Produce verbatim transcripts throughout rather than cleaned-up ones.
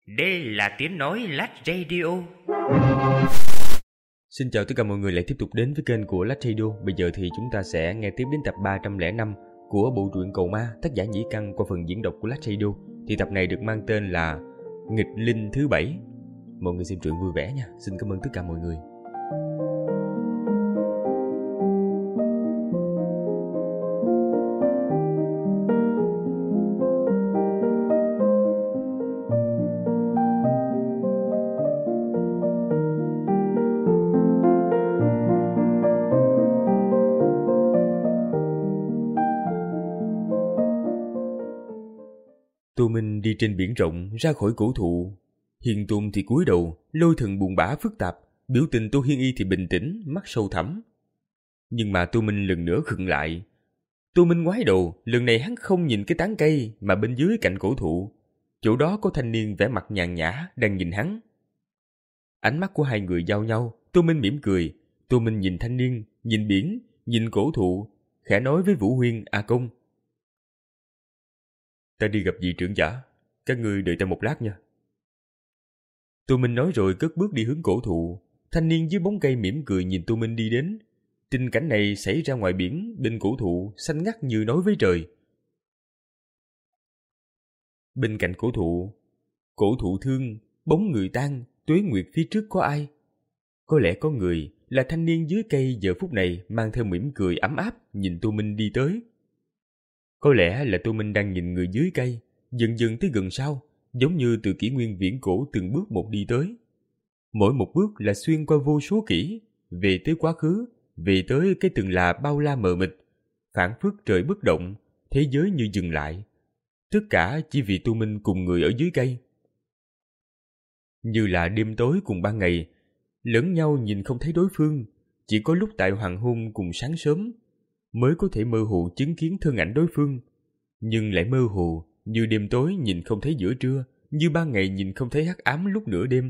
Đây là tiếng nói Lách Radio. Xin chào tất cả mọi người lại tiếp tục đến với kênh của Lách Radio. Bây giờ thì chúng ta sẽ nghe tiếp đến tập ba trăm lẻ năm của bộ truyện Cầu Ma, tác giả Nhĩ Căn qua phần diễn đọc của Lách Radio. Thì tập này được mang tên là Nghịch Linh thứ bảy. Mọi người xem truyện vui vẻ nha. Xin cảm ơn tất cả mọi người. Tô Minh đi trên biển rộng ra khỏi cổ thụ. Hiền Tôn thì cúi đầu, Lôi Thần buồn bã phức tạp, biểu tình Tô Hiên Y thì bình tĩnh, mắt sâu thẳm. Nhưng mà Tô Minh lần nữa khựng lại. Tô Minh ngoái đầu, lần này hắn không nhìn cái tán cây mà bên dưới cạnh cổ thụ. Chỗ đó có thanh niên vẻ mặt nhàn nhã đang nhìn hắn. Ánh mắt của hai người giao nhau, Tô Minh mỉm cười. Tô Minh nhìn thanh niên, nhìn biển, nhìn cổ thụ, khẽ nói với Vũ Huyên, A Công: "Ta đi gặp vị trưởng giả, các ngươi đợi ta một lát nha." Tô Minh nói rồi cất bước đi hướng cổ thụ. Thanh niên dưới bóng cây mỉm cười nhìn Tô Minh đi đến. Tình cảnh này xảy ra ngoài biển, bên cổ thụ xanh ngắt như nói với trời. Bên cạnh cổ thụ, cổ thụ thương, bóng người tan, tuế nguyệt phía trước có ai? Có lẽ có người, là thanh niên dưới cây giờ phút này mang theo mỉm cười ấm áp nhìn Tô Minh đi tới. Có lẽ là Tô Minh đang nhìn người dưới cây, dần dần tới gần sau, giống như từ kỷ nguyên viễn cổ từng bước một đi tới. Mỗi một bước là xuyên qua vô số kỷ, về tới quá khứ, về tới cái từng là bao la mờ mịt, phảng phất trời bất động, thế giới như dừng lại. Tất cả chỉ vì Tô Minh cùng người ở dưới cây. Như là đêm tối cùng ban ngày, lẫn nhau nhìn không thấy đối phương, chỉ có lúc tại hoàng hôn cùng sáng sớm mới có thể mơ hồ chứng kiến thân ảnh đối phương, nhưng lại mơ hồ như đêm tối nhìn không thấy giữa trưa, như ban ngày nhìn không thấy hắc ám lúc nửa đêm.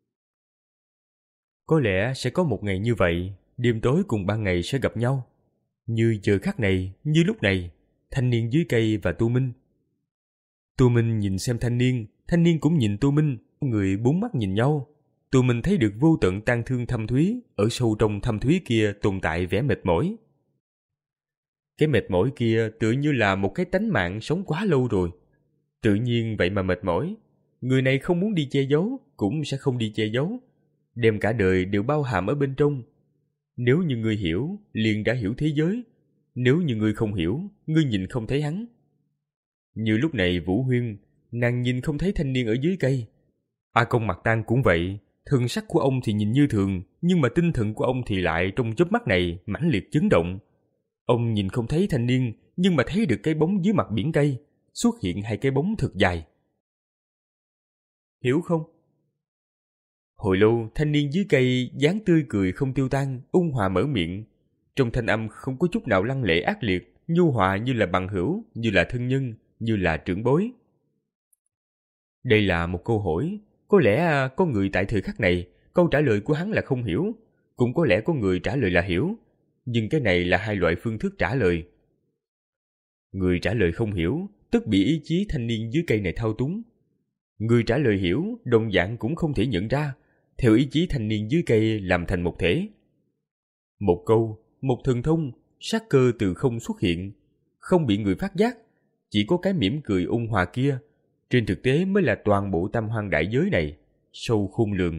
Có lẽ sẽ có một ngày như vậy, đêm tối cùng ban ngày sẽ gặp nhau, như giờ khắc này, như lúc này, thanh niên dưới cây và Tô Minh. Tô Minh nhìn xem thanh niên, thanh niên cũng nhìn Tô Minh, người bốn mắt nhìn nhau. Tô Minh thấy được vô tận tang thương thâm thúy, ở sâu trong thâm thúy kia tồn tại vẻ mệt mỏi. Cái mệt mỏi kia tựa như là một cái tánh mạng sống quá lâu rồi. Tự nhiên vậy mà mệt mỏi. Người này không muốn đi che giấu, cũng sẽ không đi che giấu. Đem cả đời đều bao hàm ở bên trong. Nếu như ngươi hiểu, liền đã hiểu thế giới. Nếu như ngươi không hiểu, ngươi nhìn không thấy hắn. Như lúc này Vũ Huyên, nàng nhìn không thấy thanh niên ở dưới cây. A Công Mặt Tang cũng vậy. Thần sắc của ông thì nhìn như thường, nhưng mà tinh thần của ông thì lại trong chớp mắt này mãnh liệt chấn động. Ông nhìn không thấy thanh niên, nhưng mà thấy được cái bóng dưới mặt biển cây, xuất hiện hai cái bóng thật dài. Hiểu không? Hồi lâu, thanh niên dưới cây dáng tươi cười không tiêu tan, ôn hòa mở miệng. Trong thanh âm không có chút nào lăng lệ ác liệt, nhu hòa như là bằng hữu, như là thân nhân, như là trưởng bối. Đây là một câu hỏi. Có lẽ có người tại thời khắc này, câu trả lời của hắn là không hiểu. Cũng có lẽ có người trả lời là hiểu. Nhưng cái này là hai loại phương thức trả lời. Người trả lời không hiểu, tức bị ý chí thanh niên dưới cây này thao túng. Người trả lời hiểu, đồng dạng cũng không thể nhận ra, theo ý chí thanh niên dưới cây làm thành một thể. Một câu, một thần thông, sát cơ từ không xuất hiện, không bị người phát giác, chỉ có cái mỉm cười ôn hòa kia, trên thực tế mới là toàn bộ tam hoang đại giới này, sâu khôn lường.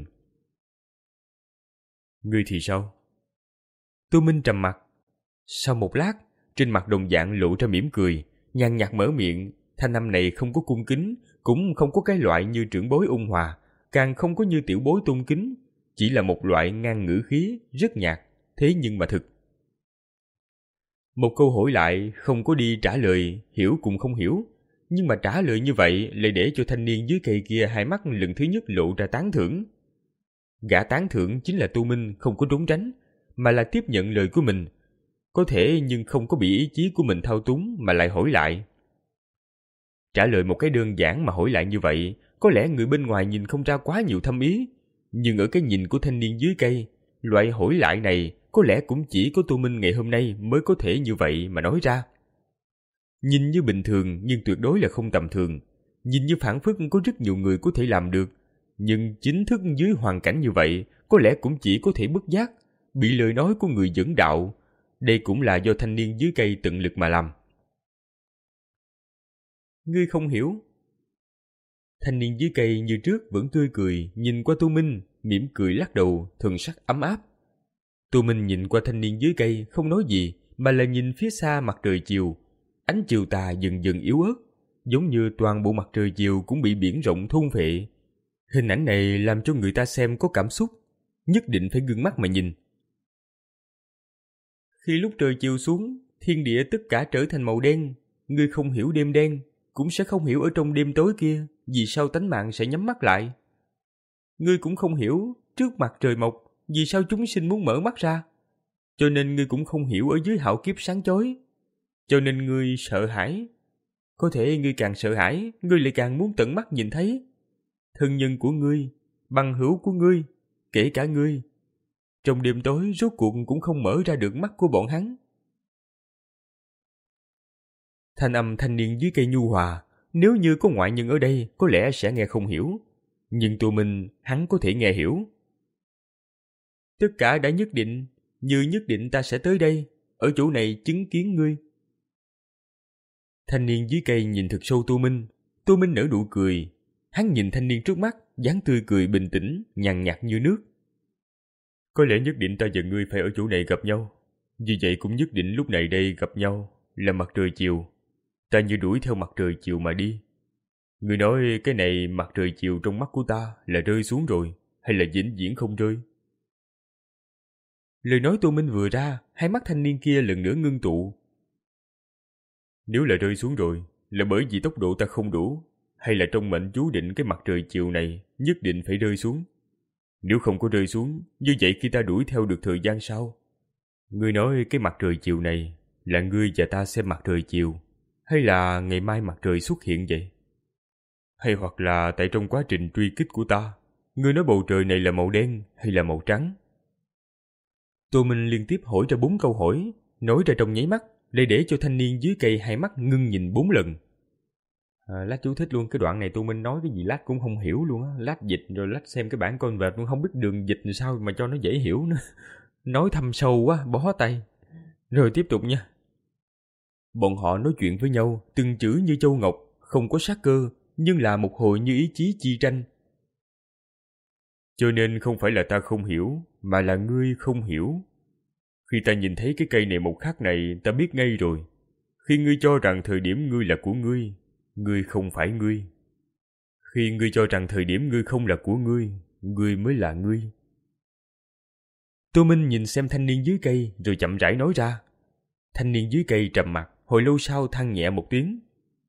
Ngươi thì sao? Tô Minh trầm mặt. Sau một lát, trên mặt đồng dạng lộ ra mỉm cười, nhàn nhạt mở miệng. Thanh âm này không có cung kính, cũng không có cái loại như trưởng bối ôn hòa, càng không có như tiểu bối tôn kính, chỉ là một loại ngang ngữ khí, rất nhạt, thế nhưng mà thực. Một câu hỏi lại, không có đi trả lời, hiểu cũng không hiểu, nhưng mà trả lời như vậy lại để cho thanh niên dưới cây kia hai mắt lần thứ nhất lộ ra tán thưởng. Gã tán thưởng chính là Tô Minh không có trốn tránh, mà là tiếp nhận lời của mình. Có thể nhưng không có bị ý chí của mình thao túng mà lại hỏi lại. Trả lời một cái đơn giản mà hỏi lại như vậy, có lẽ người bên ngoài nhìn không ra quá nhiều thâm ý. Nhưng ở cái nhìn của thanh niên dưới cây, loại hỏi lại này có lẽ cũng chỉ có Tô Minh ngày hôm nay mới có thể như vậy mà nói ra. Nhìn như bình thường nhưng tuyệt đối là không tầm thường. Nhìn như phảng phất có rất nhiều người có thể làm được, nhưng chính thức dưới hoàn cảnh như vậy, có lẽ cũng chỉ có thể bất giác, bị lời nói của người dẫn đạo. Đây cũng là do thanh niên dưới cây tận lực mà làm. Ngươi không hiểu. Thanh niên dưới cây như trước vẫn tươi cười, nhìn qua Tô Minh, mỉm cười lắc đầu, thần sắc ấm áp. Tô Minh nhìn qua thanh niên dưới cây, không nói gì, mà là nhìn phía xa mặt trời chiều. Ánh chiều tà dần dần yếu ớt, giống như toàn bộ mặt trời chiều cũng bị biển rộng thôn phệ. Hình ảnh này làm cho người ta xem có cảm xúc, nhất định phải ngưng mắt mà nhìn. Khi lúc trời chiều xuống, thiên địa tất cả trở thành màu đen. Ngươi không hiểu đêm đen, cũng sẽ không hiểu ở trong đêm tối kia vì sao tánh mạng sẽ nhắm mắt lại. Ngươi cũng không hiểu trước mặt trời mọc vì sao chúng sinh muốn mở mắt ra. Cho nên ngươi cũng không hiểu ở dưới hạo kiếp sáng chói. Cho nên ngươi sợ hãi. Có thể ngươi càng sợ hãi, ngươi lại càng muốn tận mắt nhìn thấy. Thân nhân của ngươi, bằng hữu của ngươi, kể cả ngươi, trong đêm tối rốt cuộc cũng không mở ra được mắt của bọn hắn. Thanh âm thanh niên dưới cây nhu hòa, nếu như có ngoại nhân ở đây có lẽ sẽ nghe không hiểu. Nhưng Tô Minh hắn có thể nghe hiểu. Tất cả đã nhất định, như nhất định ta sẽ tới đây, ở chỗ này chứng kiến ngươi. Thanh niên dưới cây nhìn thật sâu Tô Minh. Tô Minh nở nụ cười. Hắn nhìn thanh niên trước mắt, dáng tươi cười bình tĩnh, nhàn nhạt như nước. Có lẽ nhất định ta và ngươi phải ở chỗ này gặp nhau. Vì vậy cũng nhất định lúc này đây gặp nhau là mặt trời chiều. Ta như đuổi theo mặt trời chiều mà đi. Ngươi nói cái này mặt trời chiều trong mắt của ta là rơi xuống rồi, hay là vĩnh viễn không rơi? Lời nói Tô Minh vừa ra, hai mắt thanh niên kia lần nữa ngưng tụ. Nếu là rơi xuống rồi, là bởi vì tốc độ ta không đủ, hay là trong mệnh chú định cái mặt trời chiều này nhất định phải rơi xuống? Nếu không có rơi xuống, như vậy khi ta đuổi theo được thời gian sao? Ngươi nói cái mặt trời chiều này là ngươi và ta xem mặt trời chiều, hay là ngày mai mặt trời xuất hiện vậy? Hay hoặc là tại trong quá trình truy kích của ta, ngươi nói bầu trời này là màu đen hay là màu trắng? Tô Minh liên tiếp hỏi ra bốn câu hỏi, nói ra trong nháy mắt, để để cho thanh niên dưới cây hai mắt ngưng nhìn bốn lần. À, lát chú thích luôn cái đoạn này. Tô Minh nói cái gì lát cũng không hiểu luôn á. Lát dịch rồi lát xem cái bản con vẹt cũng không biết đường dịch sao mà cho nó dễ hiểu nữa. Nói thâm sâu quá, bó tay. Rồi tiếp tục nha. Bọn họ nói chuyện với nhau, từng chữ như châu ngọc, không có sát cơ, nhưng là một hồi như ý chí chi tranh. Cho nên không phải là ta không hiểu, mà là ngươi không hiểu. Khi ta nhìn thấy cái cây này một khắc này, ta biết ngay rồi. Khi ngươi cho rằng thời điểm ngươi là của ngươi, ngươi không phải ngươi. Khi ngươi cho rằng thời điểm ngươi không là của ngươi, ngươi mới là ngươi. Tô Minh nhìn xem thanh niên dưới cây rồi chậm rãi nói ra. Thanh niên dưới cây trầm mặc, hồi lâu sau than nhẹ một tiếng.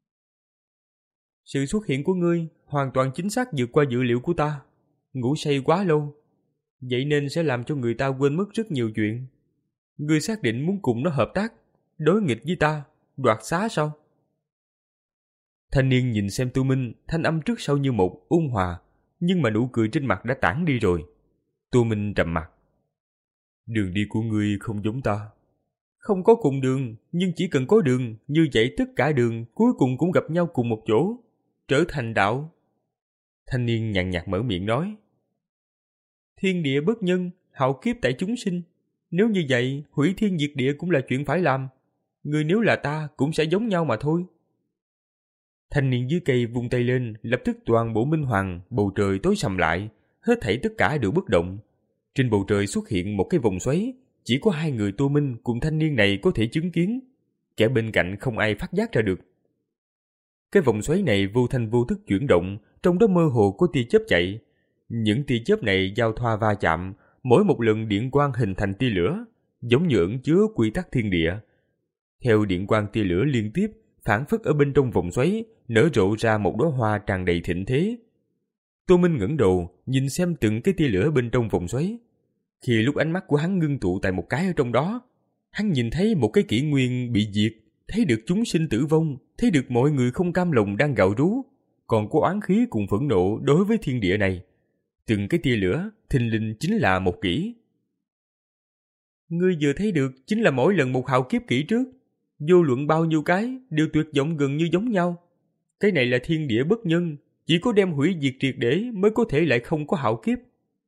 Sự xuất hiện của ngươi hoàn toàn chính xác vượt qua dự liệu của ta. Ngủ say quá lâu, vậy nên sẽ làm cho người ta quên mất rất nhiều chuyện. Ngươi xác định muốn cùng nó hợp tác, đối nghịch với ta, đoạt xá sao? Thanh niên nhìn xem Tô Minh, thanh âm trước sau như một, ôn hòa, nhưng mà nụ cười trên mặt đã tản đi rồi. Tô Minh trầm mặt. Đường đi của ngươi không giống ta. Không có cùng đường, nhưng chỉ cần có đường, như vậy tất cả đường cuối cùng cũng gặp nhau cùng một chỗ, trở thành đạo. Thanh niên nhàn nhạt mở miệng nói. Thiên địa bất nhân, hạo kiếp tại chúng sinh. Nếu như vậy, hủy thiên diệt địa cũng là chuyện phải làm. Ngươi nếu là ta cũng sẽ giống nhau mà thôi. Thanh niên dưới cây vung tay lên, lập tức toàn bộ minh hoàng, bầu trời tối sầm lại, hết thảy tất cả đều bất động. Trên bầu trời xuất hiện một cái vòng xoáy, chỉ có hai người Tô Minh cùng thanh niên này có thể chứng kiến, kẻ bên cạnh không ai phát giác ra được. Cái vòng xoáy này vô thanh vô thức chuyển động, trong đó mơ hồ có tia chớp chạy. Những tia chớp này giao thoa va chạm, mỗi một lần điện quang hình thành tia lửa, giống như ẩn chứa quy tắc thiên địa. Theo điện quang tia lửa liên tiếp, phản phất ở bên trong vòng xoáy, nở rộ ra một đóa hoa tràn đầy thịnh thế. Tô Minh ngẩng đầu, nhìn xem từng cái tia lửa bên trong vòng xoáy. Khi lúc ánh mắt của hắn ngưng tụ tại một cái ở trong đó, hắn nhìn thấy một cái kỷ nguyên bị diệt, thấy được chúng sinh tử vong, thấy được mọi người không cam lòng đang gào rú, còn có oán khí cùng phẫn nộ đối với thiên địa này. Từng cái tia lửa, thình lình chính là một kỷ. Ngươi vừa thấy được chính là mỗi lần một hạo kiếp kỷ trước, vô luận bao nhiêu cái đều tuyệt vọng gần như giống nhau. Cái này là thiên địa bất nhân, chỉ có đem hủy diệt triệt để mới có thể lại không có hạo kiếp.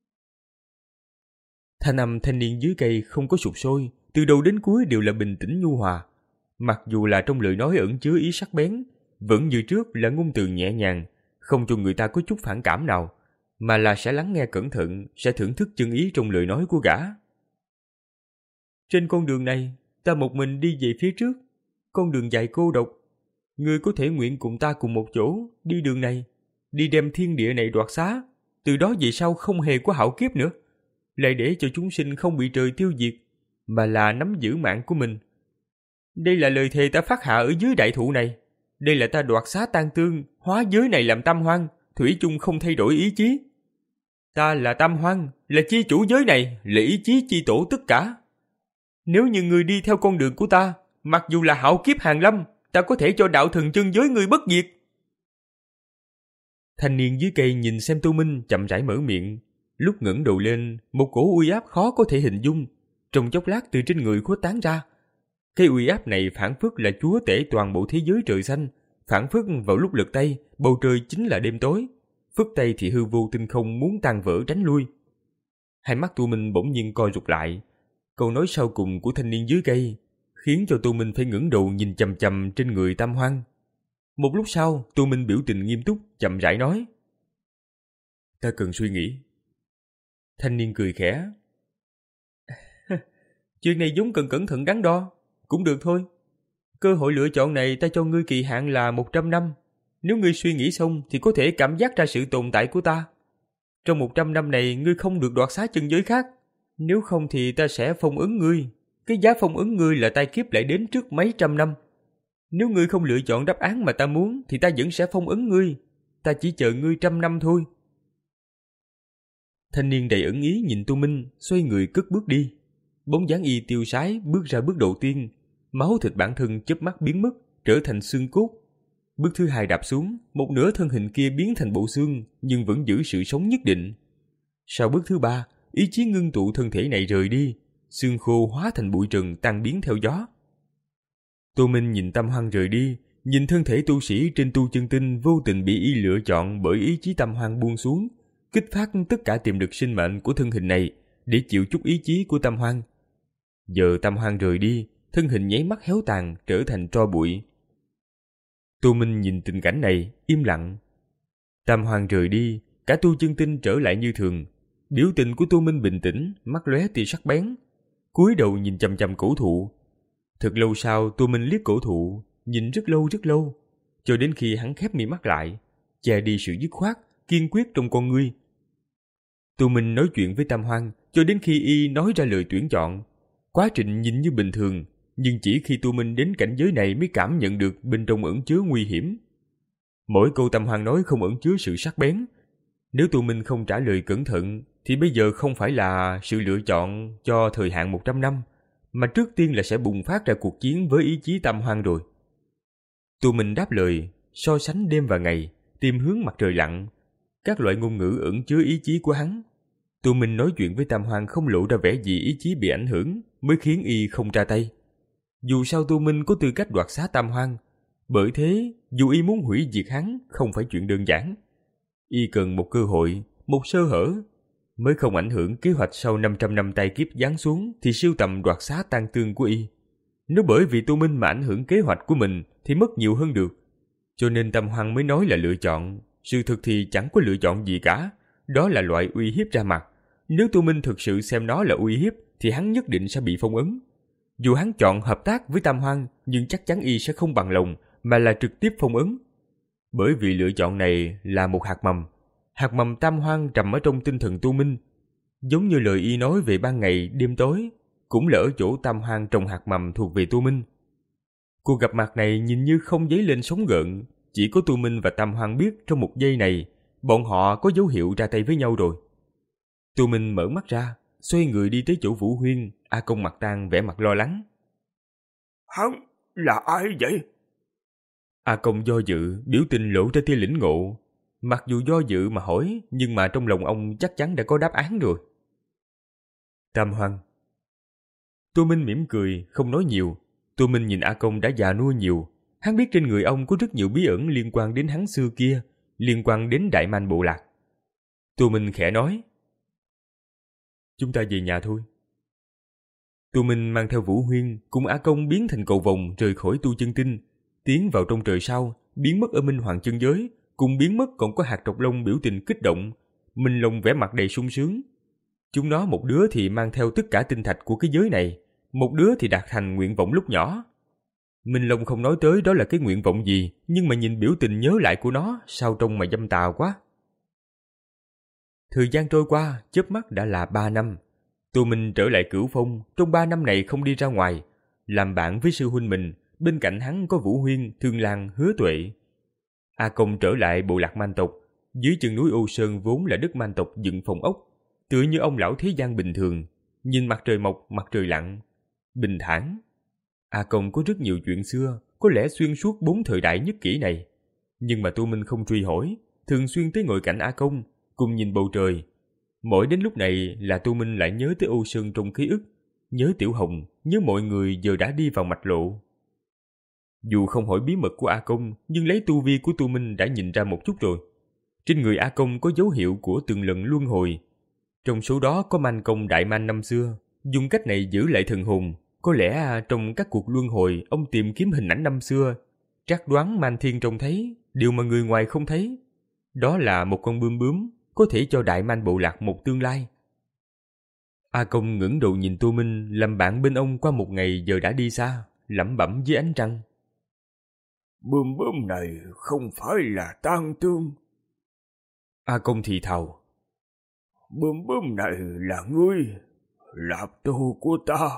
Thanh âm thanh niên dưới cây không có sụp sôi, từ đầu đến cuối đều là bình tĩnh nhu hòa. Mặc dù là trong lời nói ẩn chứa ý sắc bén, vẫn như trước là ngôn từ nhẹ nhàng, không cho người ta có chút phản cảm nào, mà là sẽ lắng nghe cẩn thận, sẽ thưởng thức chân ý trong lời nói của gã. Trên con đường này, ta một mình đi về phía trước, con đường dài cô độc. Ngươi có thể nguyện cùng ta cùng một chỗ, đi đường này, đi đem thiên địa này đoạt xá, từ đó về sau không hề có hạo kiếp nữa, lại để cho chúng sinh không bị trời tiêu diệt, mà là nắm giữ mạng của mình. Đây là lời thề ta phát hạ ở dưới đại thụ này. Đây là ta đoạt xá tan tương, hóa giới này làm tam hoang, thủy chung không thay đổi ý chí. Ta là tam hoang, là chi chủ giới này, là ý chí chi tổ tất cả. Nếu như người đi theo con đường của ta, mặc dù là hạo kiếp hàng lâm, ta có thể cho đạo thần chân giới người bất diệt. Thanh niên dưới cây nhìn xem Tô Minh chậm rãi mở miệng, lúc ngẩng đầu lên, một cổ uy áp khó có thể hình dung, trong chốc lát từ trên người khuếch tán ra. Cái uy áp này phảng phất là chúa tể toàn bộ thế giới trời xanh, phảng phất vào lúc lật tay, bầu trời chính là đêm tối, phất tay thì hư vô tinh không muốn tan vỡ tránh lui. Hai mắt Tô Minh bỗng nhiên co rụt lại, câu nói sau cùng của thanh niên dưới cây khiến cho Tô Minh phải ngẩng đầu nhìn chằm chằm trên người Tam Hoang. Một lúc sau, Tô Minh biểu tình nghiêm túc, chậm rãi nói: "Ta cần suy nghĩ." Thanh niên cười khẽ: "Chuyện này vốn cần cẩn thận đắn đo, cũng được thôi. Cơ hội lựa chọn này ta cho ngươi kỳ hạn là một trăm năm. Nếu ngươi suy nghĩ xong thì có thể cảm giác ra sự tồn tại của ta. Trong một trăm năm này ngươi không được đoạt xá chân giới khác. Nếu không thì ta sẽ phong ấn ngươi. Cái giá phong ấn ngươi là tai kiếp lại đến trước mấy trăm năm. Nếu ngươi không lựa chọn đáp án mà ta muốn thì ta vẫn sẽ phong ấn ngươi. Ta chỉ chờ ngươi trăm năm thôi." Thanh niên đầy ẩn ý nhìn Tô Minh, xoay người cất bước đi. Bóng dáng y tiêu sái bước ra bước đầu tiên, máu thịt bản thân chớp mắt biến mất, trở thành xương cốt. Bước thứ hai đạp xuống, một nửa thân hình kia biến thành bộ xương, nhưng vẫn giữ sự sống nhất định. Sau bước thứ ba, ý chí ngưng tụ thân thể này rời đi, xương khô hóa thành bụi trần tan biến theo gió. Tô Minh nhìn Tam Hoang rời đi, nhìn thân thể tu sĩ trên tu chân tinh vô tình bị y lựa chọn bởi ý chí Tam Hoang buông xuống, kích phát tất cả tiềm lực sinh mệnh của thân hình này để chịu chút ý chí của Tam Hoang. Giờ Tam Hoang rời đi, thân hình nháy mắt héo tàn trở thành tro bụi. Tô Minh nhìn tình cảnh này, im lặng. Tam Hoang rời đi, cả tu chân tinh trở lại như thường. Biểu tình của Tô Minh bình tĩnh, mắt lóe tia sắc bén, cúi đầu nhìn chằm chằm cổ thụ. Thật lâu sau, Tô Minh liếc cổ thụ, nhìn rất lâu rất lâu, cho đến khi hắn khép mi mắt lại, che đi sự dứt khoát, kiên quyết trong con ngươi. Tô Minh nói chuyện với Tam Hoang cho đến khi y nói ra lời tuyển chọn. Quá trình nhìn như bình thường, nhưng chỉ khi Tô Minh đến cảnh giới này mới cảm nhận được bên trong ẩn chứa nguy hiểm. Mỗi câu Tam Hoang nói không ẩn chứa sự sắc bén. Nếu Tô Minh không trả lời cẩn thận, thì bây giờ không phải là sự lựa chọn cho thời hạn một trăm năm, mà trước tiên là sẽ bùng phát ra cuộc chiến với ý chí Tam Hoang rồi. Tô Minh đáp lời, so sánh đêm và ngày, tìm hướng mặt trời lặn, các loại ngôn ngữ ẩn chứa ý chí của hắn. Tô Minh nói chuyện với Tam Hoang không lộ ra vẻ gì ý chí bị ảnh hưởng, mới khiến y không ra tay. Dù sao Tô Minh có tư cách đoạt xá Tam Hoang, bởi thế dù y muốn hủy diệt hắn không phải chuyện đơn giản. Y cần một cơ hội, một sơ hở, mới không ảnh hưởng kế hoạch sau năm trăm năm tai kiếp giáng xuống thì siêu tầm đoạt xá tan tương của y. Nếu bởi vì Tô Minh mà ảnh hưởng kế hoạch của mình thì mất nhiều hơn được. Cho nên Tam Hoang mới nói là lựa chọn, sự thực thì chẳng có lựa chọn gì cả, đó là loại uy hiếp ra mặt. Nếu Tô Minh thực sự xem nó là uy hiếp thì hắn nhất định sẽ bị phong ấn. Dù hắn chọn hợp tác với Tam Hoang, nhưng chắc chắn y sẽ không bằng lòng mà là trực tiếp phong ấn. Bởi vì lựa chọn này là một hạt mầm, hạt mầm Tam Hoang trầm ở trong tinh thần Tô Minh. Giống như lời y nói về ban ngày đêm tối, cũng là ở chỗ Tam Hoang trồng hạt mầm thuộc về Tô Minh. Cuộc gặp mặt này nhìn như không dấy lên sóng gợn, chỉ có Tô Minh và Tam Hoang biết trong một giây này bọn họ có dấu hiệu ra tay với nhau rồi. Tô Minh mở mắt ra, xoay người đi tới chỗ Vũ Huyên. A Công mặt tang vẻ mặt lo lắng. Hắn là ai vậy? A Công do dự, biểu tình lộ ra tia lĩnh ngộ. Mặc dù do dự mà hỏi, nhưng mà trong lòng ông chắc chắn đã có đáp án rồi. Tam Hoang. Tô Minh mỉm cười, không nói nhiều. Tô Minh nhìn A Công đã già nua nhiều, Hắn biết trên người ông có rất nhiều bí ẩn liên quan đến hắn xưa kia, liên quan đến Đại Man bộ lạc. Tô Minh khẽ nói, chúng ta về nhà thôi. Tô Minh mang theo Vũ Huyên cùng A Công biến thành cầu vồng rời khỏi tu chân tinh, tiến vào trong trời sau, biến mất ở Minh Hoàng chân giới, cùng biến mất còn có hạt trọc lông biểu tình kích động, Minh Long vẻ mặt đầy sung sướng. Chúng nó một đứa thì mang theo tất cả tinh thạch của cái giới này, một đứa thì đạt thành nguyện vọng lúc nhỏ. Minh Long không nói tới đó là cái nguyện vọng gì, nhưng mà nhìn biểu tình nhớ lại của nó, sao trông mà dâm tà quá. Thời gian trôi qua, chớp mắt đã là ba năm. Tô Minh trở lại Cửu Phong, trong ba năm này không đi ra ngoài, làm bạn với sư huynh mình, bên cạnh hắn có Vũ Huyên, Thương Lan, Hứa Tuệ. A Công trở lại bộ lạc man tộc, dưới chân núi Ô Sơn vốn là đất man tộc dựng phòng ốc, tựa như ông lão thế gian bình thường, nhìn mặt trời mọc, mặt trời lặn, bình thản. A Công có rất nhiều chuyện xưa, có lẽ xuyên suốt bốn thời đại nhất kỷ này, nhưng mà Tô Minh không truy hỏi, thường xuyên tới ngồi cạnh A Công, cùng nhìn bầu trời. Mỗi đến lúc này là Tô Minh lại nhớ tới Ô Sơn trong ký ức, nhớ Tiểu Hồng, nhớ mọi người giờ đã đi vào mạch lộ. Dù không hỏi bí mật của A Công, nhưng lấy tu vi của Tô Minh đã nhìn ra một chút rồi. Trên người A Công có dấu hiệu của từng lần luân hồi. Trong số đó có man công Đại Man năm xưa, dùng cách này giữ lại thần hồn. Có lẽ trong các cuộc luân hồi, ông tìm kiếm hình ảnh năm xưa, trắc đoán Man Thiên trông thấy, điều mà người ngoài không thấy. Đó là một con bướm bướm, có thể cho Đại Man bộ lạc một tương lai. A Công ngẩng đầu nhìn Tô Minh, làm bạn bên ông qua một ngày giờ đã đi xa, lẩm bẩm dưới ánh trăng. Bướm bướm này không phải là Tang Tương. A Công thì thào. Bướm bướm này là ngươi, là tô của ta.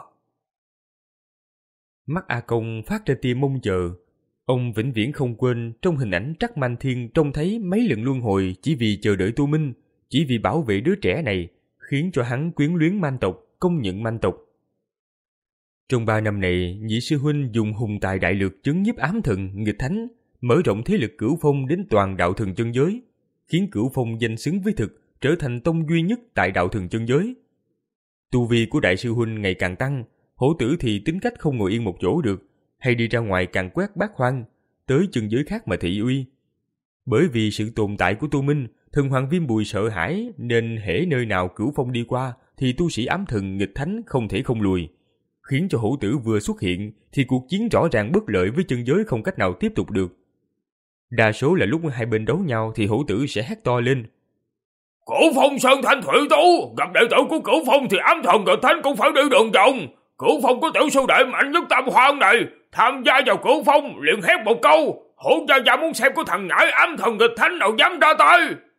Mắt A Công phát ra tia mong chờ. Ông vĩnh viễn không quên trong hình ảnh Trắc Man Thiên trông thấy mấy lần luân hồi chỉ vì chờ đợi Tô Minh, chỉ vì bảo vệ đứa trẻ này, khiến cho hắn quyến luyến man tộc, công nhận man tộc. Trong ba năm này, nhị sư huynh dùng hùng tài đại lược chấn nhiếp ám thần, nghịch thánh, mở rộng thế lực Cửu Phong đến toàn đạo thần chân giới, khiến Cửu Phong danh xứng với thực, trở thành tông duy nhất tại đạo thần chân giới. Tu vi của đại sư huynh ngày càng tăng, hổ tử thì tính cách không ngồi yên một chỗ được, hay đi ra ngoài càng quét bát hoang, tới chân giới khác mà thị uy. Bởi vì sự tồn tại của Tô Minh, thần hoàng Viêm Bùi sợ hãi, nên hễ nơi nào Cửu Phong đi qua thì tu sĩ ám thần nghịch thánh không thể không lùi, khiến cho hổ tử vừa xuất hiện thì cuộc chiến rõ ràng bất lợi với chân giới không cách nào tiếp tục được. Đa số là lúc hai bên đấu nhau thì hổ tử sẽ hét to lên: Cửu Phong Sơn Thanh Thủy Tú, gặp đệ tử của Cửu Phong thì ám thần nghịch thánh cũng phải đi đường vòng. Cửu Phong có tiểu sư đệ mạnh nhất Tam Hoang này, tham gia vào Cửu Phong liền hét một câu: Hổ gia gia muốn xem có thằng ngãi ám thần nghịch thánh nào dám ra tay.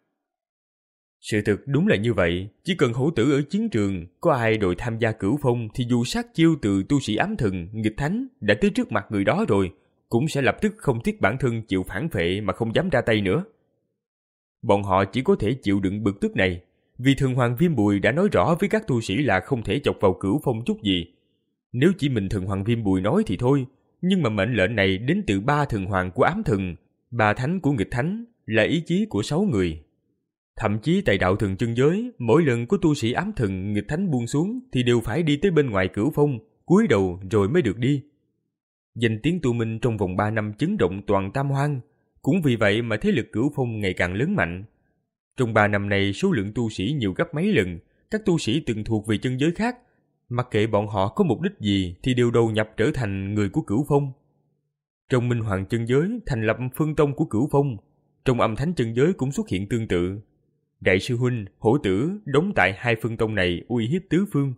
Sự thực đúng là như vậy, chỉ cần hổ tử ở chiến trường, có ai đội tham gia Cửu Phong thì dù sát chiêu từ tu sĩ ám thần, nghịch thánh đã tới trước mặt người đó rồi, cũng sẽ lập tức không tiếc bản thân chịu phản phệ mà không dám ra tay nữa. Bọn họ chỉ có thể chịu đựng bực tức này, vì thần hoàng Viêm Bùi đã nói rõ với các tu sĩ là không thể chọc vào Cửu Phong chút gì. Nếu chỉ mình thần hoàng Viêm Bùi nói thì thôi, nhưng mà mệnh lệnh này đến từ ba thần hoàng của ám thần, ba thánh của nghịch thánh, là ý chí của sáu người. Thậm chí tại đạo thần chân giới, mỗi lần có tu sĩ ám thần nghịch thánh buông xuống thì đều phải đi tới bên ngoài Cửu Phong, cúi đầu rồi mới được đi. Danh tiếng Tô Minh trong vòng ba năm chấn động toàn Tam Hoang, cũng vì vậy mà thế lực Cửu Phong ngày càng lớn mạnh. Trong ba năm này số lượng tu sĩ nhiều gấp mấy lần, các tu sĩ từng thuộc về chân giới khác, mặc kệ bọn họ có mục đích gì thì đều đầu nhập trở thành người của Cửu Phong. Trong Minh Hoàng chân giới thành lập phân tông của Cửu Phong, trong Âm Thánh chân giới cũng xuất hiện tương tự. Đại sư huynh, hổ tử đóng tại hai phân tông này uy hiếp tứ phương.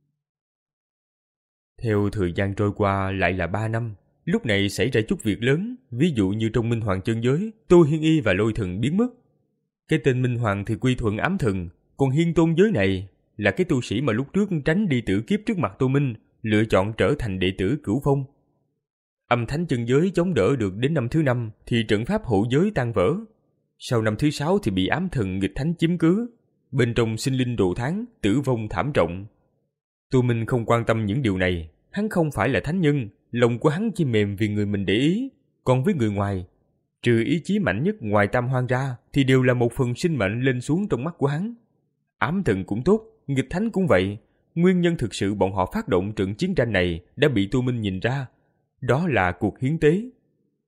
Theo thời gian trôi qua lại là ba năm, lúc này xảy ra chút việc lớn, ví dụ như trong Minh Hoàng chân giới, Tô Hiên Y và Lôi Thần biến mất. Cái tên Minh Hoàng thì quy thuận ám thần, còn Hiên Tôn giới này là cái tu sĩ mà lúc trước tránh đi tử kiếp trước mặt Tô Minh, lựa chọn trở thành đệ tử Cửu Phong. Âm Thánh chân giới chống đỡ được đến năm thứ năm thì trận pháp hộ giới tan vỡ. Sau năm thứ sáu thì bị ám thần nghịch thánh chiếm cứ, bên trong sinh linh đồ tháng, tử vong thảm trọng. Tô Minh không quan tâm những điều này, hắn không phải là thánh nhân, lòng của hắn chỉ mềm vì người mình để ý, còn với người ngoài, trừ ý chí mạnh nhất ngoài Tam Hoang ra thì đều là một phần sinh mệnh lên xuống trong mắt của hắn. Ám thần cũng tốt, nghịch thánh cũng vậy, nguyên nhân thực sự bọn họ phát động trận chiến tranh này đã bị Tô Minh nhìn ra, đó là cuộc hiến tế.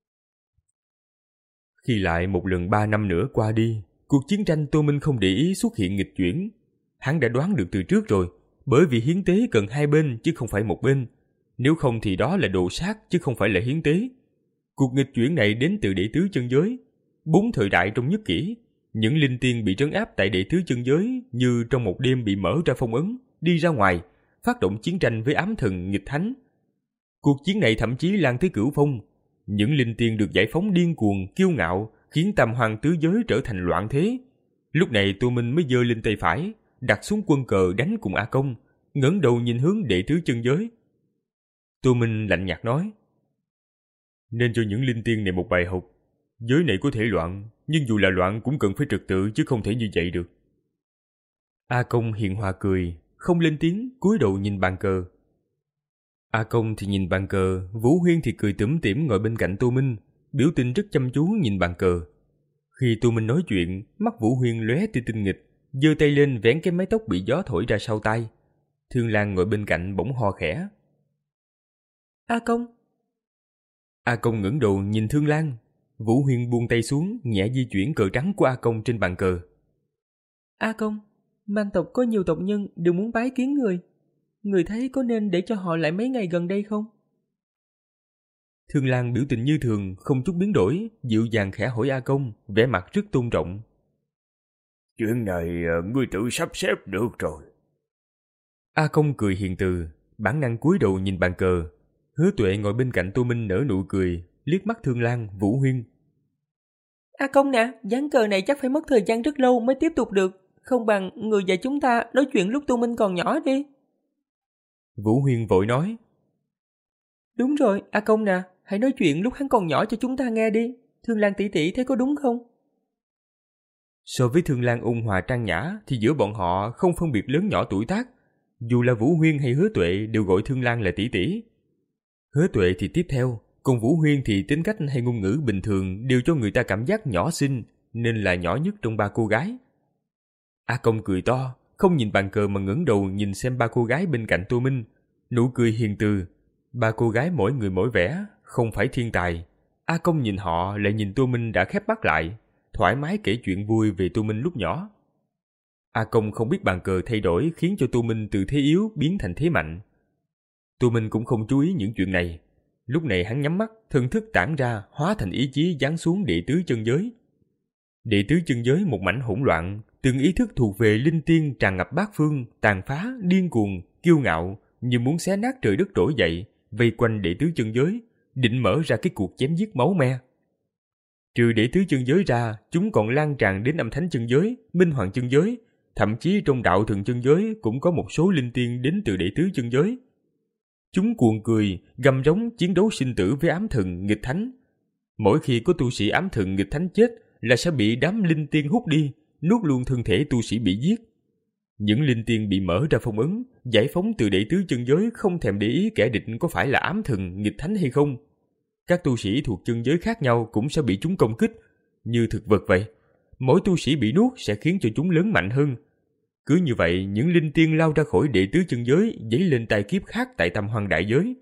Khi lại một lần ba năm nữa qua đi, cuộc chiến tranh Tô Minh không để ý xuất hiện nghịch chuyển. Hắn đã đoán được từ trước rồi, bởi vì hiến tế cần hai bên chứ không phải một bên. Nếu không thì đó là đồ sát chứ không phải là hiến tế. Cuộc nghịch chuyển này đến từ đệ tứ chân giới. Bốn thời đại trong nhất kỷ, những linh tiên bị trấn áp tại đệ tứ chân giới như trong một đêm bị mở ra phong ấn, đi ra ngoài, phát động chiến tranh với ám thần nghịch thánh. Cuộc chiến này thậm chí lan tới cửu phong. Những linh tiên được giải phóng điên cuồng, kiêu ngạo, khiến tam hoàng tứ giới trở thành loạn thế. Lúc này Tô Minh mới giơ lên tay phải, đặt xuống quân cờ đánh cùng A Công, ngẩng đầu nhìn hướng đệ tứ chân giới. Tô Minh lạnh nhạt nói: nên cho những linh tiên này một bài học. Giới này có thể loạn, nhưng dù là loạn cũng cần phải trật tự chứ không thể như vậy được. A Công hiền hòa cười, không lên tiếng, cúi đầu nhìn bàn cờ. A Công thì nhìn bàn cờ, Vũ Huyên thì cười tủm tỉm ngồi bên cạnh Tô Minh, biểu tình rất chăm chú nhìn bàn cờ. Khi Tô Minh nói chuyện, mắt Vũ Huyên lóe tia tinh nghịch, giơ tay lên vén cái mái tóc bị gió thổi ra sau tai. Thương Lan ngồi bên cạnh bỗng ho khẽ. A Công. A Công ngẩng đầu nhìn Thương Lan. Vũ Huyên buông tay xuống, nhẹ di chuyển cờ trắng của A Công trên bàn cờ. A Công, man tộc có nhiều tộc nhân đều muốn bái kiến người. Người thấy có nên để cho họ lại mấy ngày gần đây không? Thương Lan biểu tình như thường, không chút biến đổi, dịu dàng khẽ hỏi A Công, vẻ mặt rất tôn trọng. Chuyện này ngươi tự sắp xếp được rồi. A Công cười hiền từ, bản năng cúi đầu nhìn bàn cờ. Hứa Tuệ ngồi bên cạnh Tô Minh nở nụ cười, liếc mắt Thương Lan, Vũ Huyên. A Công nè, ván cờ này chắc phải mất thời gian rất lâu mới tiếp tục được. Không bằng người và chúng ta nói chuyện lúc Tô Minh còn nhỏ đi. Vũ Huyên vội nói. Đúng rồi, A Công nè, hãy nói chuyện lúc hắn còn nhỏ cho chúng ta nghe đi. Thương Lan tỷ tỷ thấy có đúng không? So với Thương Lan ôn hòa trang nhã thì giữa bọn họ không phân biệt lớn nhỏ tuổi tác. Dù là Vũ Huyên hay Hứa Tuệ đều gọi Thương Lan là tỷ tỷ. Hứa Tuệ thì tiếp theo, còn Vũ Huyên thì tính cách hay ngôn ngữ bình thường đều cho người ta cảm giác nhỏ xinh, nên là nhỏ nhất trong ba cô gái. A Công cười to, không nhìn bàn cờ mà ngẩng đầu nhìn xem ba cô gái bên cạnh Tô Minh, nụ cười hiền từ. Ba cô gái mỗi người mỗi vẻ, không phải thiên tài. A Công nhìn họ lại nhìn Tô Minh đã khép mắt lại, thoải mái kể chuyện vui về Tô Minh lúc nhỏ. A Công không biết bàn cờ thay đổi khiến cho Tô Minh từ thế yếu biến thành thế mạnh. Tô Minh cũng không chú ý những chuyện này. Lúc này hắn nhắm mắt, thần thức tản ra, hóa thành ý chí giáng xuống đệ tứ chân giới. Đệ tứ chân giới một mảnh hỗn loạn, từng ý thức thuộc về linh tiên tràn ngập bát phương, tàn phá, điên cuồng, kiêu ngạo, như muốn xé nát trời đất trỗi dậy, vây quanh đệ tứ chân giới, định mở ra cái cuộc chém giết máu me. Trừ đệ tứ chân giới ra, chúng còn lan tràn đến âm thánh chân giới, minh hoàng chân giới, thậm chí trong đạo thần chân giới cũng có một số linh tiên đến từ đệ tứ chân giới. Chúng cuồng cười, gầm rống chiến đấu sinh tử với ám thần nghịch thánh. Mỗi khi có tu sĩ ám thần nghịch thánh chết là sẽ bị đám linh tiên hút đi, nuốt luôn thân thể tu sĩ bị giết. Những linh tiên bị mở ra phong ấn, giải phóng từ đệ tứ chân giới không thèm để ý kẻ địch có phải là ám thần nghịch thánh hay không. Các tu sĩ thuộc chân giới khác nhau cũng sẽ bị chúng công kích, như thực vật vậy. Mỗi tu sĩ bị nuốt sẽ khiến cho chúng lớn mạnh hơn. Cứ như vậy, những linh tiên lao ra khỏi đệ tứ chân giới, dấy lên tai kiếp khác tại Tam Hoang Đại Giới.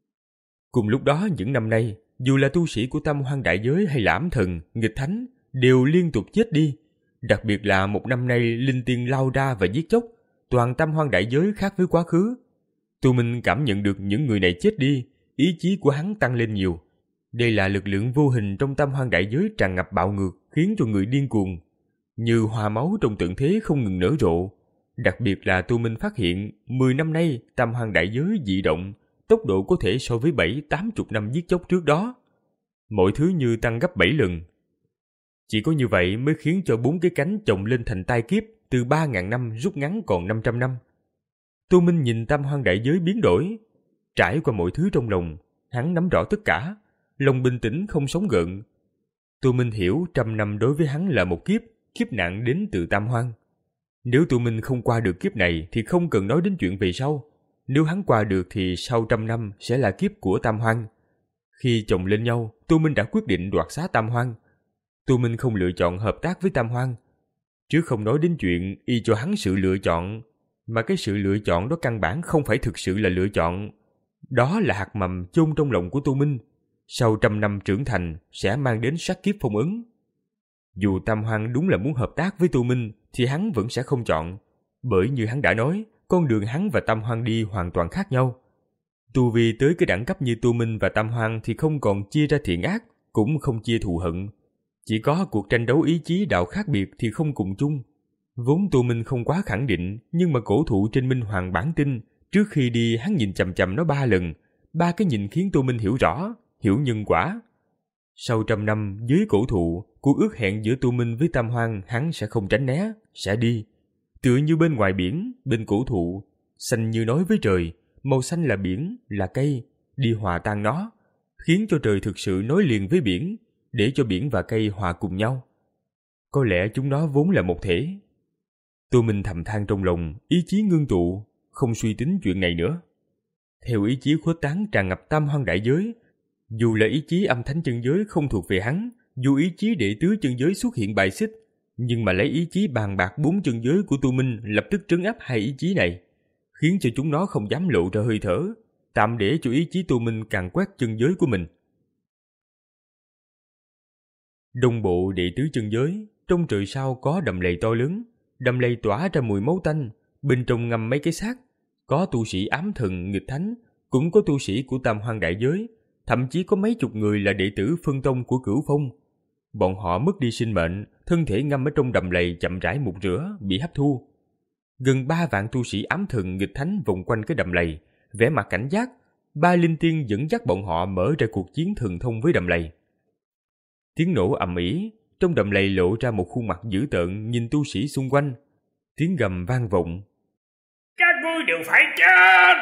Cùng lúc đó, những năm nay, dù là tu sĩ của Tam Hoang Đại Giới hay là ám thần, nghịch thánh, đều liên tục chết đi. Đặc biệt là một năm nay, linh tiên lao ra và giết chóc, toàn Tam Hoang Đại Giới khác với quá khứ. Tô Minh cảm nhận được những người này chết đi, ý chí của hắn tăng lên nhiều. Đây là lực lượng vô hình trong Tam Hoang Đại Giới tràn ngập bạo ngược, khiến cho người điên cuồng. Như hoa máu trong tận thế không ngừng nở rộ. Đặc biệt là Tô Minh phát hiện, mười năm nay Tam Hoang Đại Giới dị động, tốc độ có thể so với bảy tám chục năm giết chóc trước đó. Mọi thứ như tăng gấp bảy lần. Chỉ có như vậy mới khiến cho bốn cái cánh chồng lên thành tai kiếp từ ba ngàn năm rút ngắn còn năm trăm năm. Tô Minh nhìn Tam Hoang Đại Giới biến đổi. Trải qua mọi thứ trong lòng, hắn nắm rõ tất cả, lòng bình tĩnh không sóng gợn. Tô Minh hiểu trăm năm đối với hắn là một kiếp, kiếp nạn đến từ Tam Hoang. Nếu Tô Minh không qua được kiếp này thì không cần nói đến chuyện về sau. Nếu hắn qua được thì sau trăm năm sẽ là kiếp của Tam Hoang. Khi chồng lên nhau, Tô Minh đã quyết định đoạt xá Tam Hoang. Tô Minh không lựa chọn hợp tác với Tam Hoang. Chứ không nói đến chuyện y cho hắn sự lựa chọn, mà cái sự lựa chọn đó căn bản không phải thực sự là lựa chọn. Đó là hạt mầm chôn trong lòng của Tô Minh. Sau trăm năm trưởng thành sẽ mang đến sát kiếp phong ấn, Dù Tam Hoang đúng là muốn hợp tác với Tô Minh thì hắn vẫn sẽ không chọn, bởi như hắn đã nói, con đường hắn và Tam Hoang đi hoàn toàn khác nhau. Tu vi tới cái đẳng cấp như Tô Minh và Tam Hoang thì không còn chia ra thiện ác, cũng không chia thù hận. Chỉ có cuộc tranh đấu ý chí đạo khác biệt thì không cùng chung. Vốn Tô Minh không quá khẳng định, nhưng mà cổ thụ trên Minh Hoàng bản tin, trước khi đi hắn nhìn chằm chằm nó ba lần. Ba cái nhìn khiến Tô Minh hiểu rõ, hiểu nhân quả. Sau trăm năm dưới cổ thụ, cuộc ước hẹn giữa Tô Minh với Tam Hoang hắn sẽ không tránh né, sẽ đi. Tựa như bên ngoài biển, bên cổ thụ, xanh như nói với trời, màu xanh là biển, là cây, đi hòa tan nó, khiến cho trời thực sự nối liền với biển, để cho biển và cây hòa cùng nhau. Có lẽ chúng nó vốn là một thể. Tô Minh thầm than trong lòng, ý chí ngưng tụ, không suy tính chuyện này nữa. Theo ý chí khuếch tán tràn ngập tam hoang đại giới, dù là ý chí âm thánh chân giới không thuộc về hắn, dù ý chí đệ tứ chân giới xuất hiện bài xích, nhưng mà lấy ý chí bàn bạc bốn chân giới của Tô Minh lập tức trấn áp hai ý chí này, khiến cho chúng nó không dám lộ ra hơi thở, tạm để cho ý chí Tô Minh càn quét chân giới của mình. Đông bộ đệ tứ chân giới, trong trời sao có đầm lầy to lớn, đầm lầy tỏa ra mùi máu tanh, bên trong ngâm mấy cái xác, có tu sĩ ám thần nghịch thánh, cũng có tu sĩ của tam hoang đại giới, thậm chí có mấy chục người là đệ tử phân tông của Cửu Phong. Bọn họ mất đi sinh mệnh, thân thể ngâm ở trong đầm lầy chậm rãi mục rửa, bị hấp thu. Gần ba vạn tu sĩ ám thần nghịch thánh vòng quanh cái đầm lầy, vẻ mặt cảnh giác. Ba linh tiên dẫn dắt bọn họ mở ra cuộc chiến thần thông với đầm lầy. Tiếng nổ ầm ĩ, trong đầm lầy lộ ra một khuôn mặt dữ tợn nhìn tu sĩ xung quanh. Tiếng gầm vang vọng. Các ngươi đều phải chết!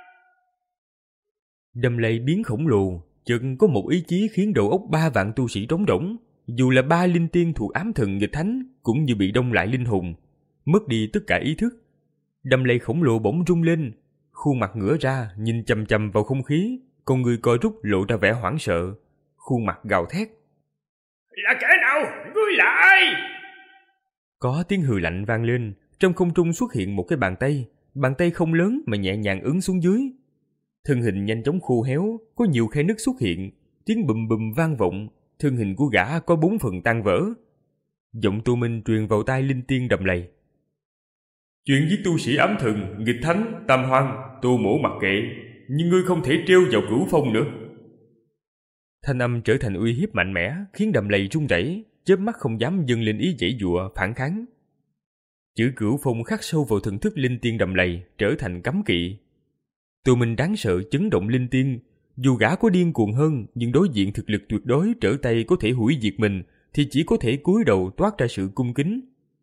Đầm lầy biến khổng lồ, chợt có một ý chí khiến đầu óc ba vạn tu sĩ trống rỗng. Dù là ba linh tiên thuộc ám thần nghịch thánh, cũng như bị đông lại linh hồn, mất đi tất cả ý thức. Đầm lầy khổng lồ bỗng rung lên, khuôn mặt ngửa ra nhìn chằm chằm vào không khí, con người co rút lộ ra vẻ hoảng sợ, khuôn mặt gào thét. Là kẻ nào? Ngươi là ai? Có tiếng hừ lạnh vang lên, trong không trung xuất hiện một cái bàn tay, bàn tay không lớn mà nhẹ nhàng ấn xuống dưới. Thân hình nhanh chóng khô héo, có nhiều khe nứt xuất hiện, tiếng bùm bùm vang vọng, thân hình của gã có bốn phần tan vỡ. Giọng Tô Minh truyền vào tai linh tiên đầm lầy. Chuyện giết tu sĩ ám thần, nghịch thánh, tam hoang, Tô mỗ mặc kệ, nhưng ngươi không thể treo vào Cửu Phong nữa. Thanh âm trở thành uy hiếp mạnh mẽ, khiến đầm lầy run rẩy, chớp mắt không dám dâng lên ý giãy giụa phản kháng. Chữ Cửu Phong khắc sâu vào thần thức linh tiên đầm lầy, trở thành cấm kỵ. Tô Minh đáng sợ chấn động linh tiên, dù gã có điên cuồng hơn, nhưng đối diện thực lực tuyệt đối trở tay có thể hủy diệt mình, thì chỉ có thể cúi đầu toát ra sự cung kính.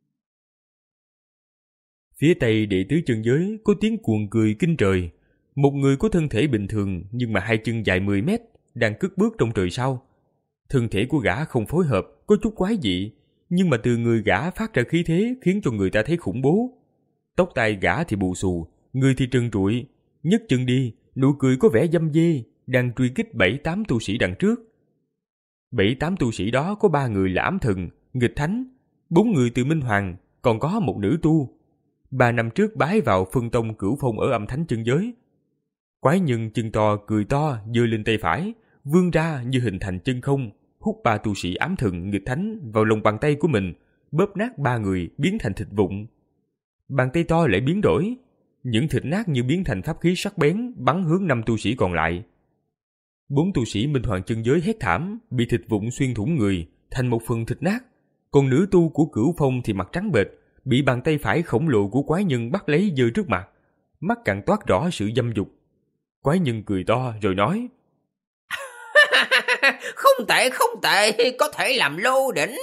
Phía tây đệ tứ chân giới có tiếng cuồng cười kinh trời. Một người có thân thể bình thường nhưng mà hai chân dài mười mét, đang cất bước trong trời sao. Thân thể của gã không phối hợp, có chút quái dị, nhưng mà từ người gã phát ra khí thế khiến cho người ta thấy khủng bố. Tóc tai gã thì bù xù, người thì trần trụi, nhấc chân đi, nụ cười có vẻ dâm dê, đang truy kích bảy tám tu sĩ đằng trước. Bảy tám tu sĩ đó có ba người là ám thần, nghịch thánh, bốn người từ Minh Hoàng, còn có một nữ tu. Ba năm trước bái vào phân tông Cửu Phong ở âm thánh chân giới. Quái nhân chân to cười to giơ lên tay phải, vươn ra như hình thành chân không, hút ba tu sĩ ám thần nghịch thánh vào lòng bàn tay của mình, bóp nát ba người biến thành thịt vụn. Bàn tay to lại biến đổi, những thịt nát như biến thành pháp khí sắc bén bắn hướng năm tu sĩ còn lại. Bốn tu sĩ Minh Hoàng chân giới hét thảm, bị thịt vụn xuyên thủng người thành một phần thịt nát. Còn nữ tu của Cửu Phong thì mặt trắng bệch, bị bàn tay phải khổng lồ của quái nhân bắt lấy giơ trước mặt, mắt càng toát rõ sự dâm dục. Quái nhân cười to rồi nói: Không tệ, không tệ, có thể làm lô đỉnh.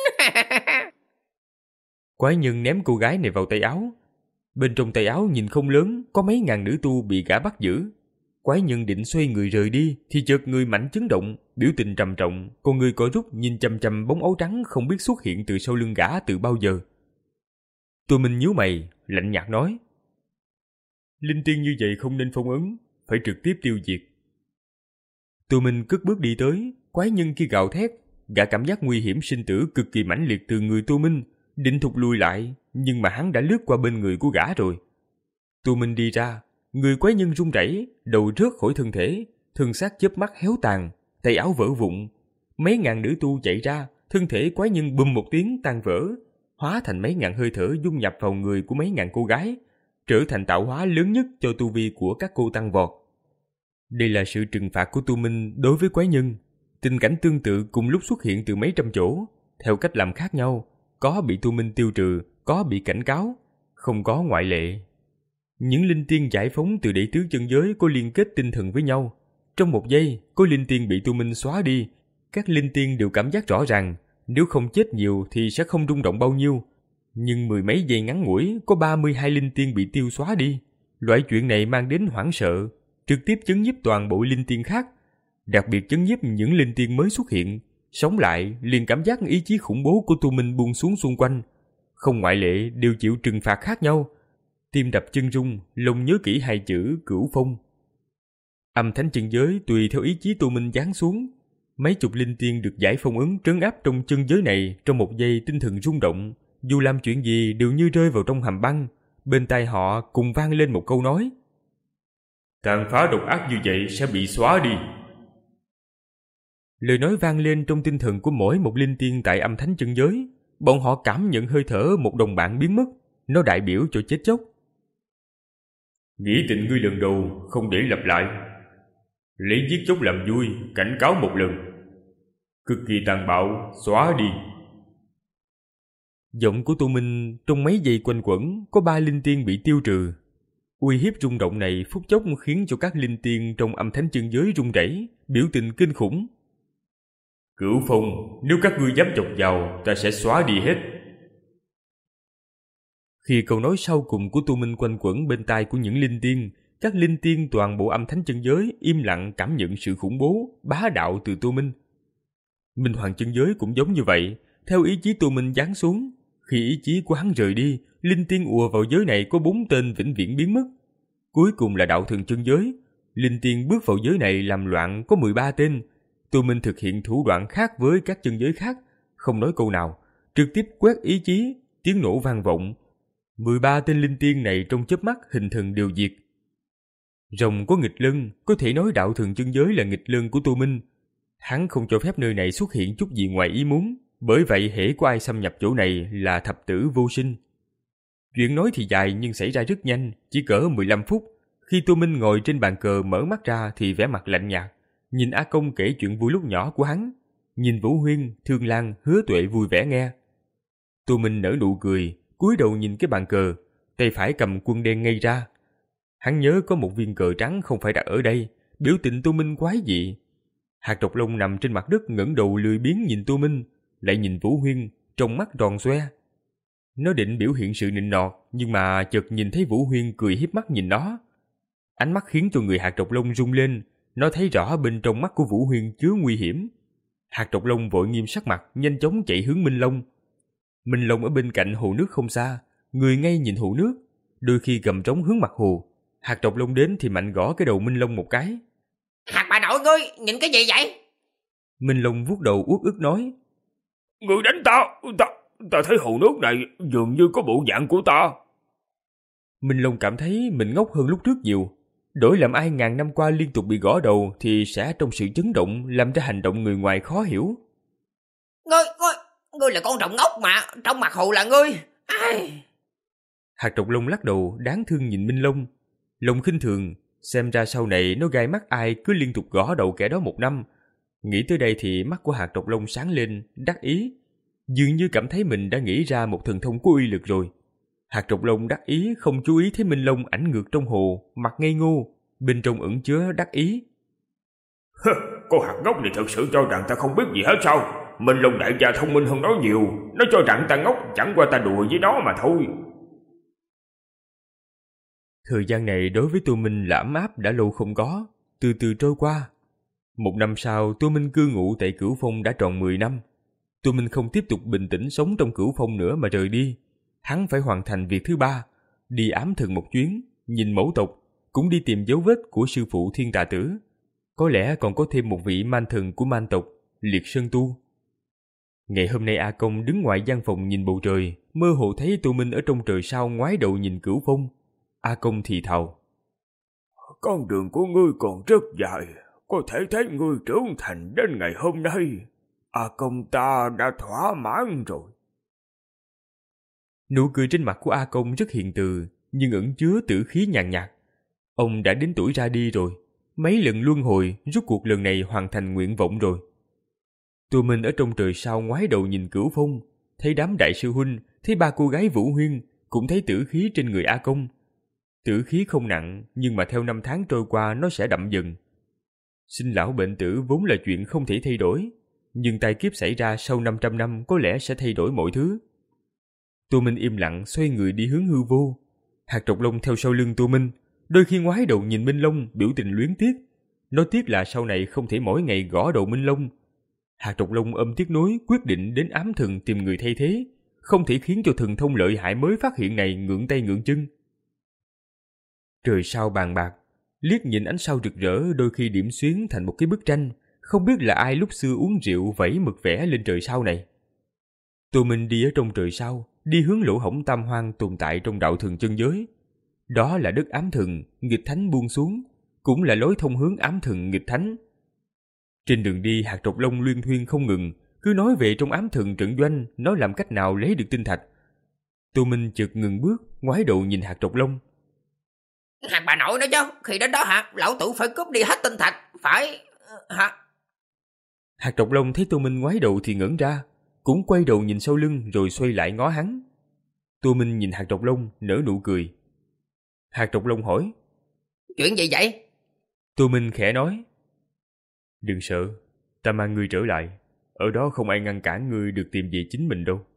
Quái nhân ném cô gái này vào tay áo. Bên trong tay áo nhìn không lớn, có mấy ngàn nữ tu bị gã bắt giữ. Quái nhân định xoay người rời đi thì chợt người mảnh chấn động, biểu tình trầm trọng, con người co rút nhìn chằm chằm bóng áo trắng không biết xuất hiện từ sau lưng gã từ bao giờ. Tô Minh nhíu mày, lạnh nhạt nói: Linh tiên như vậy không nên phong ấn, phải trực tiếp tiêu diệt. Tô Minh cất bước đi tới, quái nhân kia gào thét, gã cảm giác nguy hiểm sinh tử cực kỳ mãnh liệt từ người Tô Minh, định thụt lùi lại, nhưng mà hắn đã lướt qua bên người của gã rồi. Tô Minh đi ra, người quái nhân run rẩy, đầu rớt khỏi thân thể, thân xác chớp mắt héo tàn, tay áo vỡ vụn. Mấy ngàn nữ tu chạy ra, thân thể quái nhân bùm một tiếng tan vỡ, hóa thành mấy ngàn hơi thở dung nhập vào người của mấy ngàn cô gái, trở thành tạo hóa lớn nhất cho tu vi của các cô tăng vọt. Đây là sự trừng phạt của Tu Minh đối với quái nhân. Tình cảnh tương tự cùng lúc xuất hiện từ mấy trăm chỗ, theo cách làm khác nhau, có bị Tu Minh tiêu trừ, có bị cảnh cáo, không có ngoại lệ. Những linh tiên giải phóng từ đệ tứ chân giới có liên kết tinh thần với nhau. Trong một giây, có linh tiên bị Tu Minh xóa đi, các linh tiên đều cảm giác rõ ràng, nếu không chết nhiều thì sẽ không rung động bao nhiêu. Nhưng mười mấy giây ngắn ngủi, có ba mươi hai linh tiên bị tiêu xóa đi. Loại chuyện này mang đến hoảng sợ, trực tiếp chấn nhiếp toàn bộ linh tiên khác, đặc biệt chấn nhiếp những linh tiên mới xuất hiện, sống lại liền cảm giác ý chí khủng bố của Tu Minh buông xuống xung quanh, không ngoại lệ đều chịu trừng phạt khác nhau. Tim đập chân rung, lòng nhớ kỹ hai chữ Cửu Phong. Âm thánh chân giới tùy theo ý chí Tu Minh giáng xuống, mấy chục linh tiên được giải phong ấn trấn áp trong chân giới này, trong một giây tinh thần rung động, dù làm chuyện gì đều như rơi vào trong hầm băng. Bên tai họ cùng vang lên một câu nói: tàn phá độc ác như vậy sẽ bị xóa đi. Lời nói vang lên trong tinh thần của mỗi một linh tiên tại âm thánh chân giới. Bọn họ cảm nhận hơi thở một đồng bạn biến mất, nó đại biểu cho chết chóc. Nghĩ tình ngươi lần đầu, không để lặp lại. Lấy giết chóc làm vui, cảnh cáo một lần. Cực kỳ tàn bạo, xóa đi. Giọng của Tu Minh trong mấy giây quanh quẩn, có ba linh tiên bị tiêu trừ. Uy hiếp rung động này phút chốc khiến cho các linh tiên trong âm thánh chân giới run rẩy, biểu tình kinh khủng. Cửu Phong, nếu các ngươi dám chọc vào, ta sẽ xóa đi hết. Khi câu nói sau cùng của Tu Minh quanh quẩn bên tai của những linh tiên, các linh tiên toàn bộ âm thánh chân giới im lặng cảm nhận sự khủng bố, bá đạo từ Tu Minh. Minh Hoàng chân giới cũng giống như vậy, theo ý chí Tu Minh giáng xuống. Khi ý chí của hắn rời đi, linh tiên ùa vào giới này có bốn tên vĩnh viễn biến mất. Cuối cùng là đạo thường chân giới. Linh tiên bước vào giới này làm loạn có mười ba tên. Tu Minh thực hiện thủ đoạn khác với các chân giới khác, không nói câu nào, trực tiếp quét ý chí, tiếng nổ vang vọng. mười ba tên linh tiên này trong chớp mắt hình thần đều diệt. Rồng có nghịch lân, có thể nói đạo thường chân giới là nghịch lân của Tu Minh. Hắn không cho phép nơi này xuất hiện chút gì ngoài ý muốn, bởi vậy hễ có ai xâm nhập chỗ này là thập tử vô sinh. Chuyện nói thì dài nhưng xảy ra rất nhanh, chỉ cỡ mười lăm phút. Khi Tu Minh ngồi trên bàn cờ mở mắt ra thì vẻ mặt lạnh nhạt, nhìn A Công kể chuyện vui lúc nhỏ của hắn, nhìn Vũ Huyên, Thương Lan, Hứa Tuệ vui vẻ nghe. Tu Minh nở nụ cười, cúi đầu nhìn cái bàn cờ, tay phải cầm quân đen ngay ra. Hắn nhớ có một viên cờ trắng không phải đặt ở đây, biểu tình Tu Minh quái dị. Hạt Độc Long nằm trên mặt đất ngẩng đầu lười biếng nhìn Tu Minh, lại nhìn Vũ Huyên, trong mắt tròn xoe. Nó định biểu hiện sự nịnh nọt, nhưng mà chợt nhìn thấy Vũ Huyên cười hiếp mắt nhìn nó. Ánh mắt khiến cho người Hạt Độc Long rung lên, nó thấy rõ bên trong mắt của Vũ Huyên chứa nguy hiểm. Hạt Độc Long vội nghiêm sắc mặt, nhanh chóng chạy hướng Minh Long. Minh Long ở bên cạnh hồ nước không xa, người ngay nhìn hồ nước, đôi khi gầm trống hướng mặt hồ. Hạt Độc Long đến thì mạnh gõ cái đầu Minh Long một cái. Hạt bà nội ngươi, nhìn cái gì vậy? Minh Long vuốt đầu uất ức nói: Ngươi đánh ta, ta, ta thấy hồ nước này dường như có bộ dạng của ta. Minh Long cảm thấy mình ngốc hơn lúc trước nhiều. Đổi làm ai ngàn năm qua liên tục bị gõ đầu thì sẽ trong sự chấn động làm ra hành động người ngoài khó hiểu. Ngươi, ngươi, ngươi là con rồng ngốc mà, trong mặt hồ là ngươi. Ai... Hạt Độc Long lắc đầu đáng thương nhìn Minh Long. Lòng khinh thường, xem ra sau này nó gai mắt ai cứ liên tục gõ đầu kẻ đó một năm. Nghĩ tới đây thì mắt của Hạt Độc Long sáng lên, đắc ý. Dường như cảm thấy mình đã nghĩ ra một thần thông có uy lực rồi. Hạt Độc Long đắc ý không chú ý thấy Minh Long ảnh ngược trong hồ, mặt ngây ngô, bên trong ẩn chứa đắc ý. Con hạt ngốc này thật sự cho rằng ta không biết gì hết sao? Minh Long đại gia thông minh hơn nó nhiều, nó cho rằng ta ngốc, chẳng qua ta đùa với nó mà thôi. Thời gian này đối với Tu Minh là ấm áp đã lâu không có, từ từ trôi qua. Một năm sau, Tu Minh cư ngụ tại Cửu Phong đã tròn mười năm. Tu Minh không tiếp tục bình tĩnh sống trong Cửu Phong nữa mà rời đi. Hắn phải hoàn thành việc thứ ba, đi ám thần một chuyến, nhìn mẫu tộc, cũng đi tìm dấu vết của sư phụ Thiên Tà Tử. Có lẽ còn có thêm một vị man thần của man tộc, Liệt Sơn Tu. Ngày hôm nay A Công đứng ngoài gian phòng nhìn bầu trời, mơ hồ thấy Tu Minh ở trong trời sao ngoái đầu nhìn Cửu Phong. A Công thì thào: Con đường của ngươi còn rất dài, có thể thấy ngươi trưởng thành đến ngày hôm nay. A Công ta đã thỏa mãn rồi. Nụ cười trên mặt của A Công rất hiền từ, nhưng ẩn chứa tử khí nhàn nhạt. Ông đã đến tuổi ra đi rồi, mấy lần luân hồi, rốt cuộc lần này hoàn thành nguyện vọng rồi. Tô Minh ở trong trời sao ngoái đầu nhìn Cửu Phong, thấy đám đại sư huynh, thấy ba cô gái Vũ Huyên, cũng thấy tử khí trên người A Công. Tử khí không nặng, nhưng mà theo năm tháng trôi qua nó sẽ đậm dần. Sinh lão bệnh tử vốn là chuyện không thể thay đổi, nhưng tai kiếp xảy ra sau năm trăm năm có lẽ sẽ thay đổi mọi thứ. Tô Minh im lặng xoay người đi hướng hư vô. Hạt Trọc Long theo sau lưng Tô Minh, đôi khi ngoái đầu nhìn Minh Long biểu tình luyến tiếc. Nó tiếc là sau này không thể mỗi ngày gõ đầu Minh Long. Hạt Trọc Long ôm tiếc nuối quyết định đến ám thần tìm người thay thế, không thể khiến cho thần thông lợi hại mới phát hiện này ngượng tay ngượng chân. Trời sao bàn bạc, liếc nhìn ánh sao rực rỡ đôi khi điểm xuyến thành một cái bức tranh, không biết là ai lúc xưa uống rượu vẩy mực vẽ lên trời sao này. Tô Minh đi ở trong trời sao, đi hướng lỗ hổng tam hoang tồn tại trong đạo thường chân giới. Đó là đất ám thần, nghịch thánh buông xuống, cũng là lối thông hướng ám thần nghịch thánh. Trên đường đi, Hạt Trọc Long luyên thuyên không ngừng, cứ nói về trong ám thần trận doanh, nói làm cách nào lấy được tinh thạch. Tô Minh chợt ngừng bước, ngoái đầu nhìn Hạt Trọc Long. Hạt bà nội đó chứ, khi đến đó hả, lão tử phải cướp đi hết tinh thạch, phải... hả? Hạt Trọc Long thấy Tô Minh ngoái đầu thì ngẩn ra, cũng quay đầu nhìn sau lưng rồi xoay lại ngó hắn. Tô Minh nhìn Hạt Trọc Long nở nụ cười. Hạt Trọc Long hỏi: Chuyện gì vậy? Tô Minh khẽ nói: Đừng sợ, ta mang ngươi trở lại, ở đó không ai ngăn cản ngươi được tìm về chính mình đâu.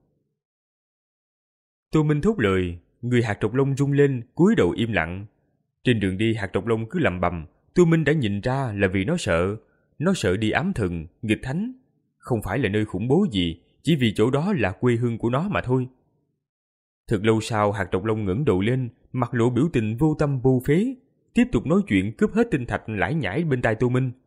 Tô Minh thốt lời, người Hạt Trọc Long rung lên, cúi đầu im lặng. Trên đường đi Hạt Trọc Long cứ lầm bầm, Tô Minh đã nhìn ra là vì nó sợ. Nó sợ đi ám thần, nghịch thánh. Không phải là nơi khủng bố gì, chỉ vì chỗ đó là quê hương của nó mà thôi. Thật lâu sau Hạt Trọc Long ngẩng đầu lên, mặt lộ biểu tình vô tâm vô phế, tiếp tục nói chuyện cướp hết tinh thạch lải nhải bên tai Tô Minh.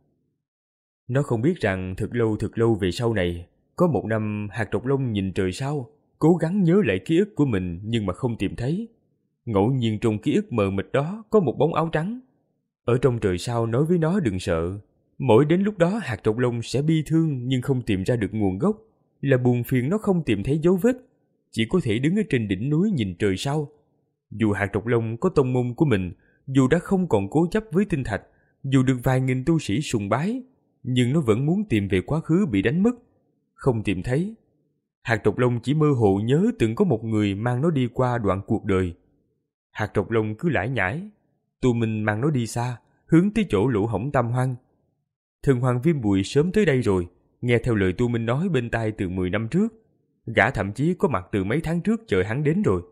Nó không biết rằng thật lâu thật lâu về sau này, có một năm Hạt Trọc Long nhìn trời sao, cố gắng nhớ lại ký ức của mình nhưng mà không tìm thấy. Ngẫu nhiên trong ký ức mờ mịt đó có một bóng áo trắng. Ở trong trời sao nói với nó đừng sợ. Mỗi đến lúc đó Hạt Trọc Long sẽ bi thương nhưng không tìm ra được nguồn gốc, là buồn phiền nó không tìm thấy dấu vết, chỉ có thể đứng ở trên đỉnh núi nhìn trời sao. Dù Hạt Trọc Long có tông môn của mình, dù đã không còn cố chấp với tinh thạch, dù được vài nghìn tu sĩ sùng bái, nhưng nó vẫn muốn tìm về quá khứ bị đánh mất, không tìm thấy. Hạt Trọc Long chỉ mơ hồ nhớ từng có một người mang nó đi qua đoạn cuộc đời. Hạt Trọc Long cứ lải nhải. Tô Minh mang nó đi xa, hướng tới chỗ lỗ hổng tam hoang. Thần Hoàng Viêm Bụi sớm tới đây rồi, nghe theo lời Tô Minh nói bên tai từ mười năm trước. Gã thậm chí có mặt từ mấy tháng trước chờ hắn đến rồi.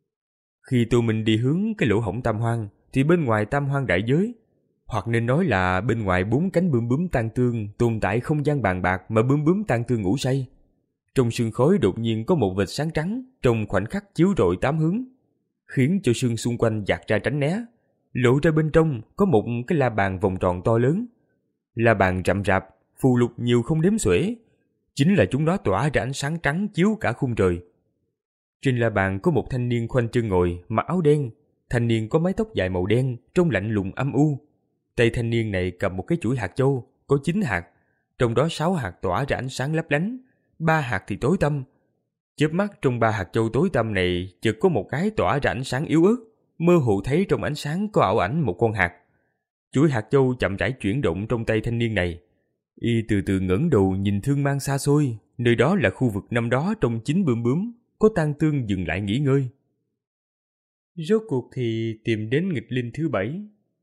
Khi Tô Minh đi hướng cái lỗ hổng tam hoang, thì bên ngoài tam hoang đại giới, hoặc nên nói là bên ngoài bốn cánh bướm bướm tan tương tồn tại không gian bàn bạc mà bướm bướm tan tương ngủ say. Trong sương khói đột nhiên có một vệt sáng trắng trong khoảnh khắc chiếu rọi tám hướng, khiến cho sương xung quanh dạt ra tránh né. Lộ ra bên trong có một cái la bàn vòng tròn to lớn. La bàn rậm rạp, phù lục nhiều không đếm xuể. Chính là chúng nó tỏa ra ánh sáng trắng chiếu cả khung trời. Trên la bàn có một thanh niên khoanh chân ngồi, mặc áo đen. Thanh niên có mái tóc dài màu đen, trông lạnh lùng âm u. Tay thanh niên này cầm một cái chuỗi hạt châu, có chín hạt, trong đó sáu hạt tỏa ra ánh sáng lấp lánh, ba hạt thì tối tăm. Chớp mắt trong ba hạt châu tối tăm này, chợt có một cái tỏa ra ánh sáng yếu ớt, mơ hồ thấy trong ánh sáng có ảo ảnh một con hạt. Chuỗi hạt châu chậm rãi chuyển động trong tay thanh niên này. Y từ từ ngẩng đầu nhìn thương mang xa xôi, nơi đó là khu vực năm đó trong chín bướm bướm, có tang tương dừng lại nghỉ ngơi. Rốt cuộc thì tìm đến nghịch linh thứ bảy.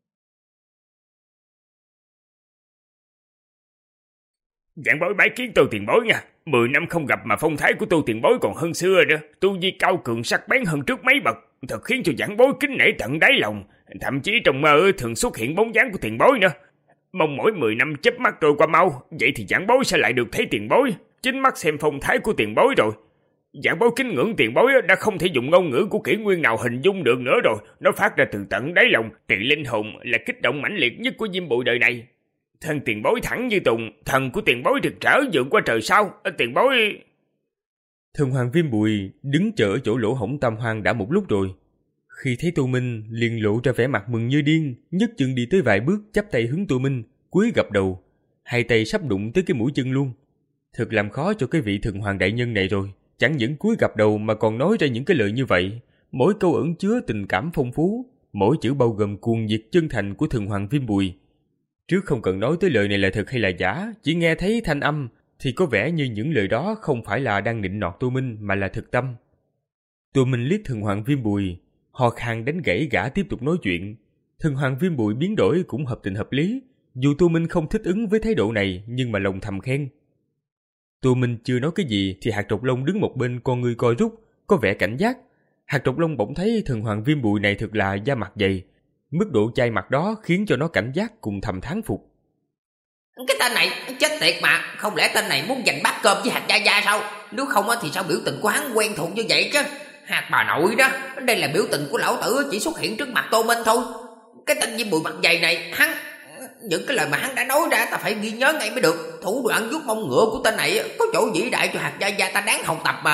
Dạng bối bái kiến Tô tiền bối nha. Mười năm không gặp mà phong thái của Tô tiền bối còn hơn xưa nữa. Tu vi cao cường sắc bén hơn trước mấy bậc, thật khiến cho dạng bối kính nể tận đáy lòng. Thậm chí trong mơ thường xuất hiện bóng dáng của tiền bối nữa. Mong mỗi mười năm chớp mắt trôi qua mau, vậy thì dạng bối sẽ lại được thấy tiền bối, chính mắt xem phong thái của tiền bối rồi. Dạng bối kính ngưỡng tiền bối đã không thể dùng ngôn ngữ của kỷ nguyên nào hình dung được nữa rồi. Nó phát ra từ tận đáy lòng, từ linh hồn, là kích động mãnh liệt nhất của Diêm Bụi đời này. Thân tiền bối thẳng như tùng, thần của tiền bối rực rỡ vượt qua trời sao. Tiền bối... Thần Hoàng Viêm Bụi đứng chờ ở chỗ lỗ hổng tam hoang đã một lúc rồi. Khi thấy Tô Minh liền lộ ra vẻ mặt mừng như điên, nhấc chân đi tới vài bước, chắp tay hướng Tô Minh, cúi gập đầu, hai tay sắp đụng tới cái mũi chân luôn. Thật làm khó cho cái vị thần hoàng đại nhân này rồi. Chẳng những cúi gập đầu mà còn nói ra những cái lời như vậy. Mỗi câu ẩn chứa tình cảm phong phú, mỗi chữ bao gồm cuồng nhiệt chân thành của thần hoàng Viêm Bùi. Trước không cần nói tới lời này là thật hay là giả, chỉ nghe thấy thanh âm thì có vẻ như những lời đó không phải là đang nịnh nọt Tô Minh mà là thực tâm. Tô Minh liếc thần hoàng Viêm Bùi, hò khan đánh gãy gã tiếp tục nói chuyện. Thần hoàng Viêm Bùi biến đổi cũng hợp tình hợp lý, dù Tô Minh không thích ứng với thái độ này nhưng mà lòng thầm khen. Tô Minh chưa nói cái gì thì Hạt Trọc Long đứng một bên con ngươi coi rút, có vẻ cảnh giác. Hạt Trọc Long bỗng thấy thần hoàng Viêm Bùi này thật là da mặt dày. Mức độ chai mặt đó khiến cho nó cảnh giác cùng thầm thán phục. Cái tên này chết tiệt mà, không lẽ tên này muốn giành bát cơm với Hạt Gia Gia sao? Nếu không thì sao biểu tình của hắn quen thuộc như vậy chứ? Hạt bà nội đó, đây là biểu tình của lão tử chỉ xuất hiện trước mặt Tô Minh thôi. Cái tên Viêm Bùi mặt dày này, hắn những cái lời mà hắn đã nói ra ta phải ghi nhớ ngay mới được. Thủ đoạn vuốt mông ngựa của tên này có chỗ vĩ đại cho Hạt Gia Gia ta đáng học tập mà.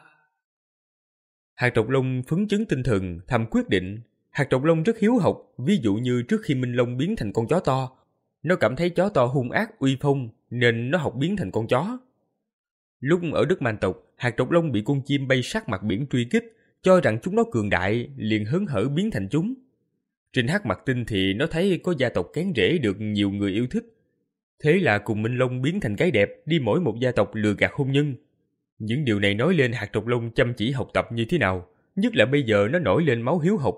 Hạt Trọc Long phấn chấn tinh thần, thầm quyết định. Hạt Trọc Long rất hiếu học, ví dụ như trước khi Minh Long biến thành con chó to, nó cảm thấy chó to hung ác uy phong nên nó học biến thành con chó. Lúc ở đất Man tộc, Hạt Trọc Long bị con chim bay sát mặt biển truy kích, cho rằng chúng nó cường đại, liền hớn hở biến thành chúng. Trên Hắc Mặt Tinh thì nó thấy có gia tộc kén rễ được nhiều người yêu thích, thế là cùng Minh Long biến thành gái đẹp, đi mỗi một gia tộc lừa gạt hôn nhân. Những điều này nói lên Hạt Trọc Long chăm chỉ học tập như thế nào, nhất là bây giờ nó nổi lên máu hiếu học.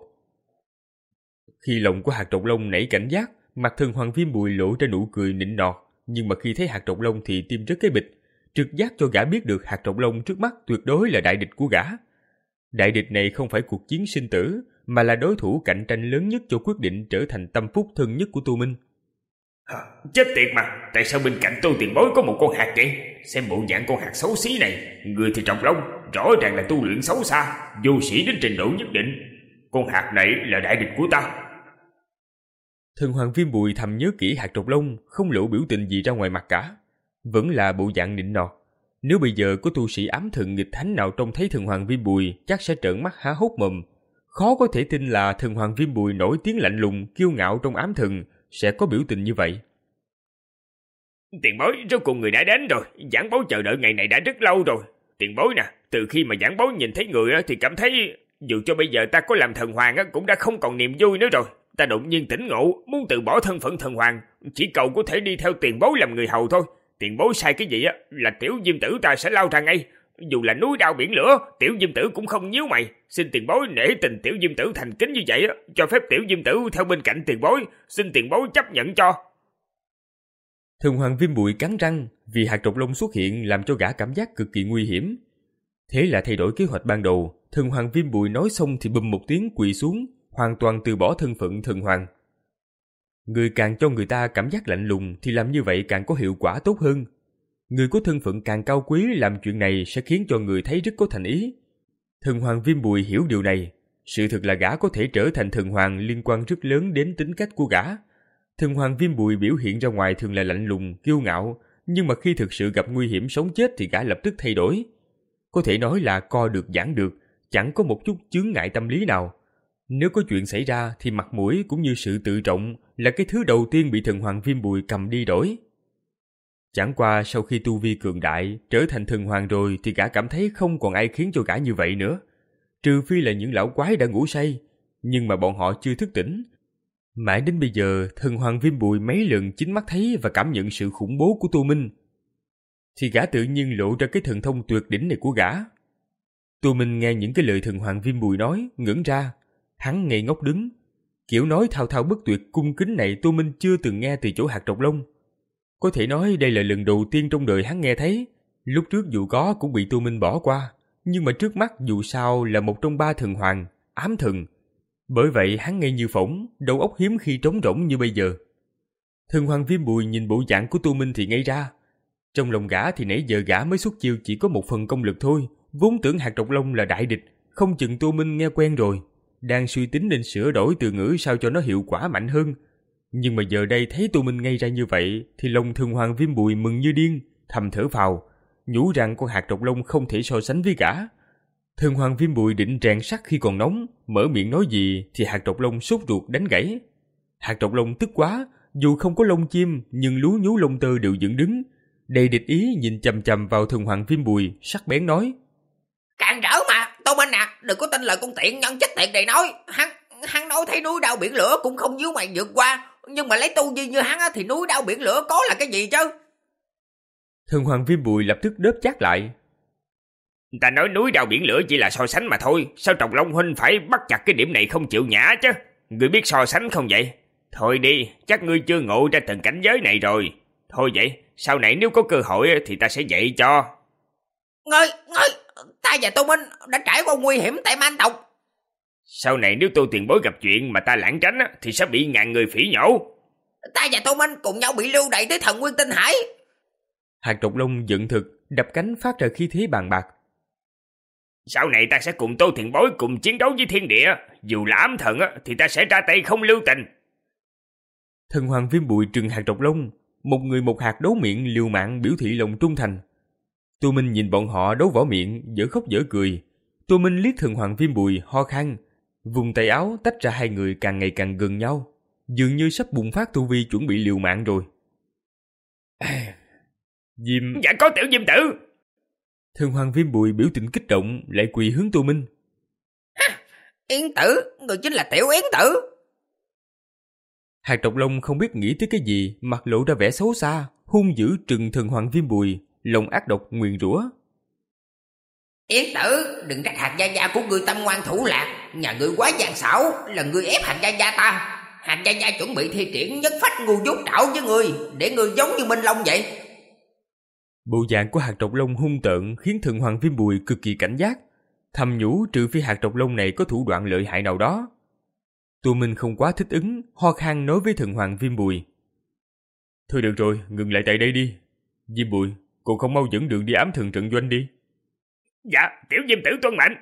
Khi lòng của Hạt Trọc Long nảy cảnh giác, mặt thần hoàng Viêm Bùi lộ ra nụ cười nịnh nọt, nhưng mà khi thấy Hạt Trọc Long thì tim rất cái bịch, trực giác cho gã biết được Hạt Trọc Long trước mắt tuyệt đối là đại địch của gã. Đại địch này không phải cuộc chiến sinh tử, mà là đối thủ cạnh tranh lớn nhất cho quyết định trở thành tâm phúc thân nhất của Tô Minh. À, chết tiệt mà, tại sao bên cạnh tôi tiền bối có một con hạt vậy? Xem bộ dạng con hạt xấu xí này, người thì Trọc Long, rõ ràng là tu luyện xấu xa, vô sĩ đến trình độ nhất định. Con hạt này là đại địch của ta. Thần hoàng Viêm Bùi thầm nhớ kỹ Hạt Trọc Long, không lộ biểu tình gì ra ngoài mặt cả, vẫn là bộ dạng nịnh nọt. Nếu bây giờ có tu sĩ ám thần nghịch thánh nào trông thấy thần hoàng Viêm Bùi chắc sẽ trợn mắt há hốc mồm. Khó có thể tin là thần hoàng Viêm Bùi nổi tiếng lạnh lùng, kiêu ngạo trong ám thần sẽ có biểu tình như vậy. Tiền bối, rốt cuộc người đã đến rồi. Giảng bối chờ đợi ngày này đã rất lâu rồi. Tiền bối nè, từ khi mà giảng bối nhìn thấy người thì cảm thấy dù cho bây giờ ta có làm thần hoàng cũng đã không còn niềm vui nữa rồi. Ta đột nhiên tỉnh ngộ, muốn từ bỏ thân phận thần hoàng, chỉ cầu có thể đi theo tiền bối làm người hầu thôi. Tiền bối sai cái gì là tiểu Diêm Tử ta sẽ lao ra ngay. Dù là núi đao biển lửa, tiểu Diêm Tử cũng không nhíu mày. Xin tiền bối nể tình tiểu Diêm Tử thành kính như vậy, cho phép tiểu Diêm Tử theo bên cạnh tiền bối. Xin tiền bối chấp nhận cho. Thần hoàng Viêm Bùi cắn răng, vì Hạt Trọc Long xuất hiện làm cho gã cảm giác cực kỳ nguy hiểm. Thế là thay đổi kế hoạch ban đầu. Thần hoàng Viêm Bùi nói xong thì bùm một tiếng quỳ xuống, hoàn toàn từ bỏ thân phận thần hoàng. Người càng cho người ta cảm giác lạnh lùng thì làm như vậy càng có hiệu quả tốt hơn. Người có thân phận càng cao quý làm chuyện này sẽ khiến cho người thấy rất có thành ý. Thần hoàng Viêm Bùi hiểu điều này. Sự thật là gã có thể trở thành thần hoàng liên quan rất lớn đến tính cách của gã. Thần hoàng Viêm Bùi biểu hiện ra ngoài thường là lạnh lùng, kiêu ngạo, nhưng mà khi thực sự gặp nguy hiểm sống chết thì gã lập tức thay đổi. Có thể nói là co được giãn được, chẳng có một chút chướng ngại tâm lý nào. Nếu có chuyện xảy ra thì mặt mũi cũng như sự tự trọng là cái thứ đầu tiên bị thần hoàng Viêm Bùi cầm đi đổi. Chẳng qua sau khi tu vi cường đại, trở thành thần hoàng rồi thì gã cảm thấy không còn ai khiến cho gã như vậy nữa. Trừ phi là những lão quái đã ngủ say, nhưng mà bọn họ chưa thức tỉnh. Mãi đến bây giờ, thần hoàng Viêm Bùi mấy lần chính mắt thấy và cảm nhận sự khủng bố của Tô Minh, thì gã tự nhiên lộ ra cái thần thông tuyệt đỉnh này của gã. Tô Minh nghe những cái lời thần hoàng Viêm Bùi nói, ngẩn ra. Hắn ngây ngốc đứng. Kiểu nói thao thao bất tuyệt cung kính này Tô Minh chưa từng nghe từ chỗ Hạt Trọc Long. Có thể nói đây là lần đầu tiên trong đời hắn nghe thấy. Lúc trước dù có cũng bị Tô Minh bỏ qua, nhưng mà trước mắt dù sao là một trong ba thần hoàng, ám thần. Bởi vậy hắn ngây như phỗng, đầu óc hiếm khi trống rỗng như bây giờ. Thần hoàng Viêm Bùi nhìn bộ dạng của Tô Minh thì ngây ra. Trong lòng gã thì nãy giờ gã mới xuất chiêu chỉ có một phần công lực thôi, vốn tưởng Hạt Trọc Long là đại địch, không chừng Tô Minh nghe quen rồi, đang suy tính nên sửa đổi từ ngữ sao cho nó hiệu quả mạnh hơn. Nhưng mà giờ đây thấy Tô Minh ngây ra như vậy thì lòng thần hoàng Viêm Bùi mừng như điên, thầm thở phào, nhủ rằng con Hạt Trọc Long không thể so sánh với gã. Thần hoàng Viêm Bùi định rèn sắt khi còn nóng, mở miệng nói gì thì Hạt Trọc Long sốt ruột đánh gãy. Hạt Trọc Long tức quá, dù không có lông chim nhưng lú nhú lông tơ đều dựng đứng. đầy địch ý nhìn chằm chằm vào thần hoàng Viêm Bùi, sắc bén nói: Càn rỡ mà, Tô Minh à, đừng có tin lời con tiện nhân chết tiệt này nói. Hắn hắn nói thấy núi đao biển lửa cũng không dưới mày vượt qua, nhưng mà lấy tu vi như hắn thì núi đao biển lửa có là cái gì chứ? Thần hoàng Viêm Bùi lập tức đớp chát lại: Ta nói núi đao biển lửa chỉ là so sánh mà thôi, sao Trọc Long huynh phải bắt chặt cái điểm này không chịu nhả chứ? Ngươi biết so sánh không vậy? Thôi đi, chắc ngươi chưa ngộ ra từng cảnh giới này rồi. Thôi vậy, sau này nếu có cơ hội thì ta sẽ dạy cho. Ngươi, ngươi, ta và Tô Minh đã trải qua nguy hiểm tại Man tộc. Sau này nếu Tô tiền bối gặp chuyện mà ta lảng tránh thì sẽ bị ngàn người phỉ nhổ. Ta và Tô Minh cùng nhau bị lưu đày tới thần Nguyên Tinh Hải. Hạt Trọc Long giận thực, đập cánh phát ra khí thế bàn bạc: Sau này ta sẽ cùng Tô tiền bối cùng chiến đấu với thiên địa, dù là ám thần thì ta sẽ ra tay không lưu tình. Thần hoàng Viêm Bùi trừng Hạt Trọc Long, một người một hạt đấu miệng liều mạng biểu thị lòng trung thành. Tô Minh nhìn bọn họ đấu võ miệng, dở khóc dở cười. Tô Minh liếc thần hoàng Viêm Bùi, ho khan, vùng tay áo tách ra hai người càng ngày càng gần nhau, dường như sắp bùng phát tu vi chuẩn bị liều mạng rồi. Diêm... Dạ có tiểu Diêm tử. Thần hoàng Viêm Bùi biểu tình kích động, lại quỳ hướng Tô Minh. Ha, Yến tử, người chính là tiểu Yến tử. Hạt Trọc Long không biết nghĩ tới cái gì, mặt lộ ra vẻ xấu xa, hung dữ trừng thần hoàng Viêm Bùi, lòng ác độc nguyền rủa: Yến tử, đừng trách Hạt gia gia của ngươi tâm ngoan thủ lạc, nhà ngươi quá gian xảo, là ngươi ép Hạt gia gia ta. Hạt gia gia chuẩn bị thi triển nhất phách ngu dốt trảo với ngươi, để ngươi giống như Minh Long vậy. Bộ dạng của Hạt Trọc Long hung tợn khiến thần hoàng Viêm Bùi cực kỳ cảnh giác, thầm nhủ trừ phi Hạt Trọc Long này có thủ đoạn lợi hại nào đó. Tô Minh không quá thích ứng, ho khan nói với thần hoàng Viêm Bùi: Thôi được rồi, ngừng lại tại đây đi. Diêm Bùi, cô không mau dẫn đường đi ám thần trận doanh đi. Dạ, tiểu Diêm tử tuân mệnh.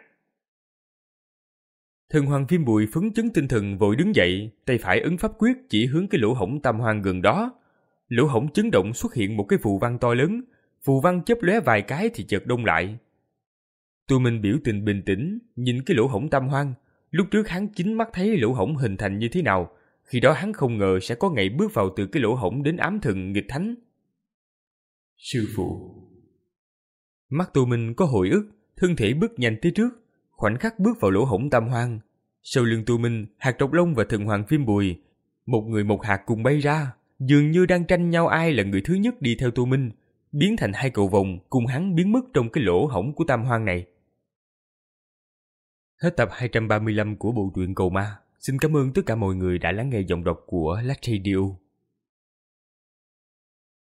Thần hoàng Viêm Bùi phấn chấn tinh thần vội đứng dậy, tay phải ấn pháp quyết chỉ hướng cái lỗ hổng tam hoang gần đó. Lỗ hổng chấn động xuất hiện một cái phù văn to lớn, phù văn chớp lóe vài cái thì chợt đông lại. Tô Minh biểu tình bình tĩnh, nhìn cái lỗ hổng tam hoang. Lúc trước hắn chính mắt thấy lỗ hổng hình thành như thế nào, khi đó hắn không ngờ sẽ có ngày bước vào từ cái lỗ hổng đến ám thần nghịch thánh. Sư phụ. Mắt Tô Minh có hồi ức, thân thể bước nhanh tới trước, khoảnh khắc bước vào lỗ hổng tam hoang. Sau lưng Tô Minh, Hạt Trọc Long và thần hoàng Viêm Bùi, một người một hạt cùng bay ra, dường như đang tranh nhau ai là người thứ nhất đi theo Tô Minh, biến thành hai cầu vồng cùng hắn biến mất trong cái lỗ hổng của tam hoang này. Hết tập hai trăm ba mươi lăm của bộ truyện Cầu Ma. Xin cảm ơn tất cả mọi người đã lắng nghe giọng đọc của Lát Radio.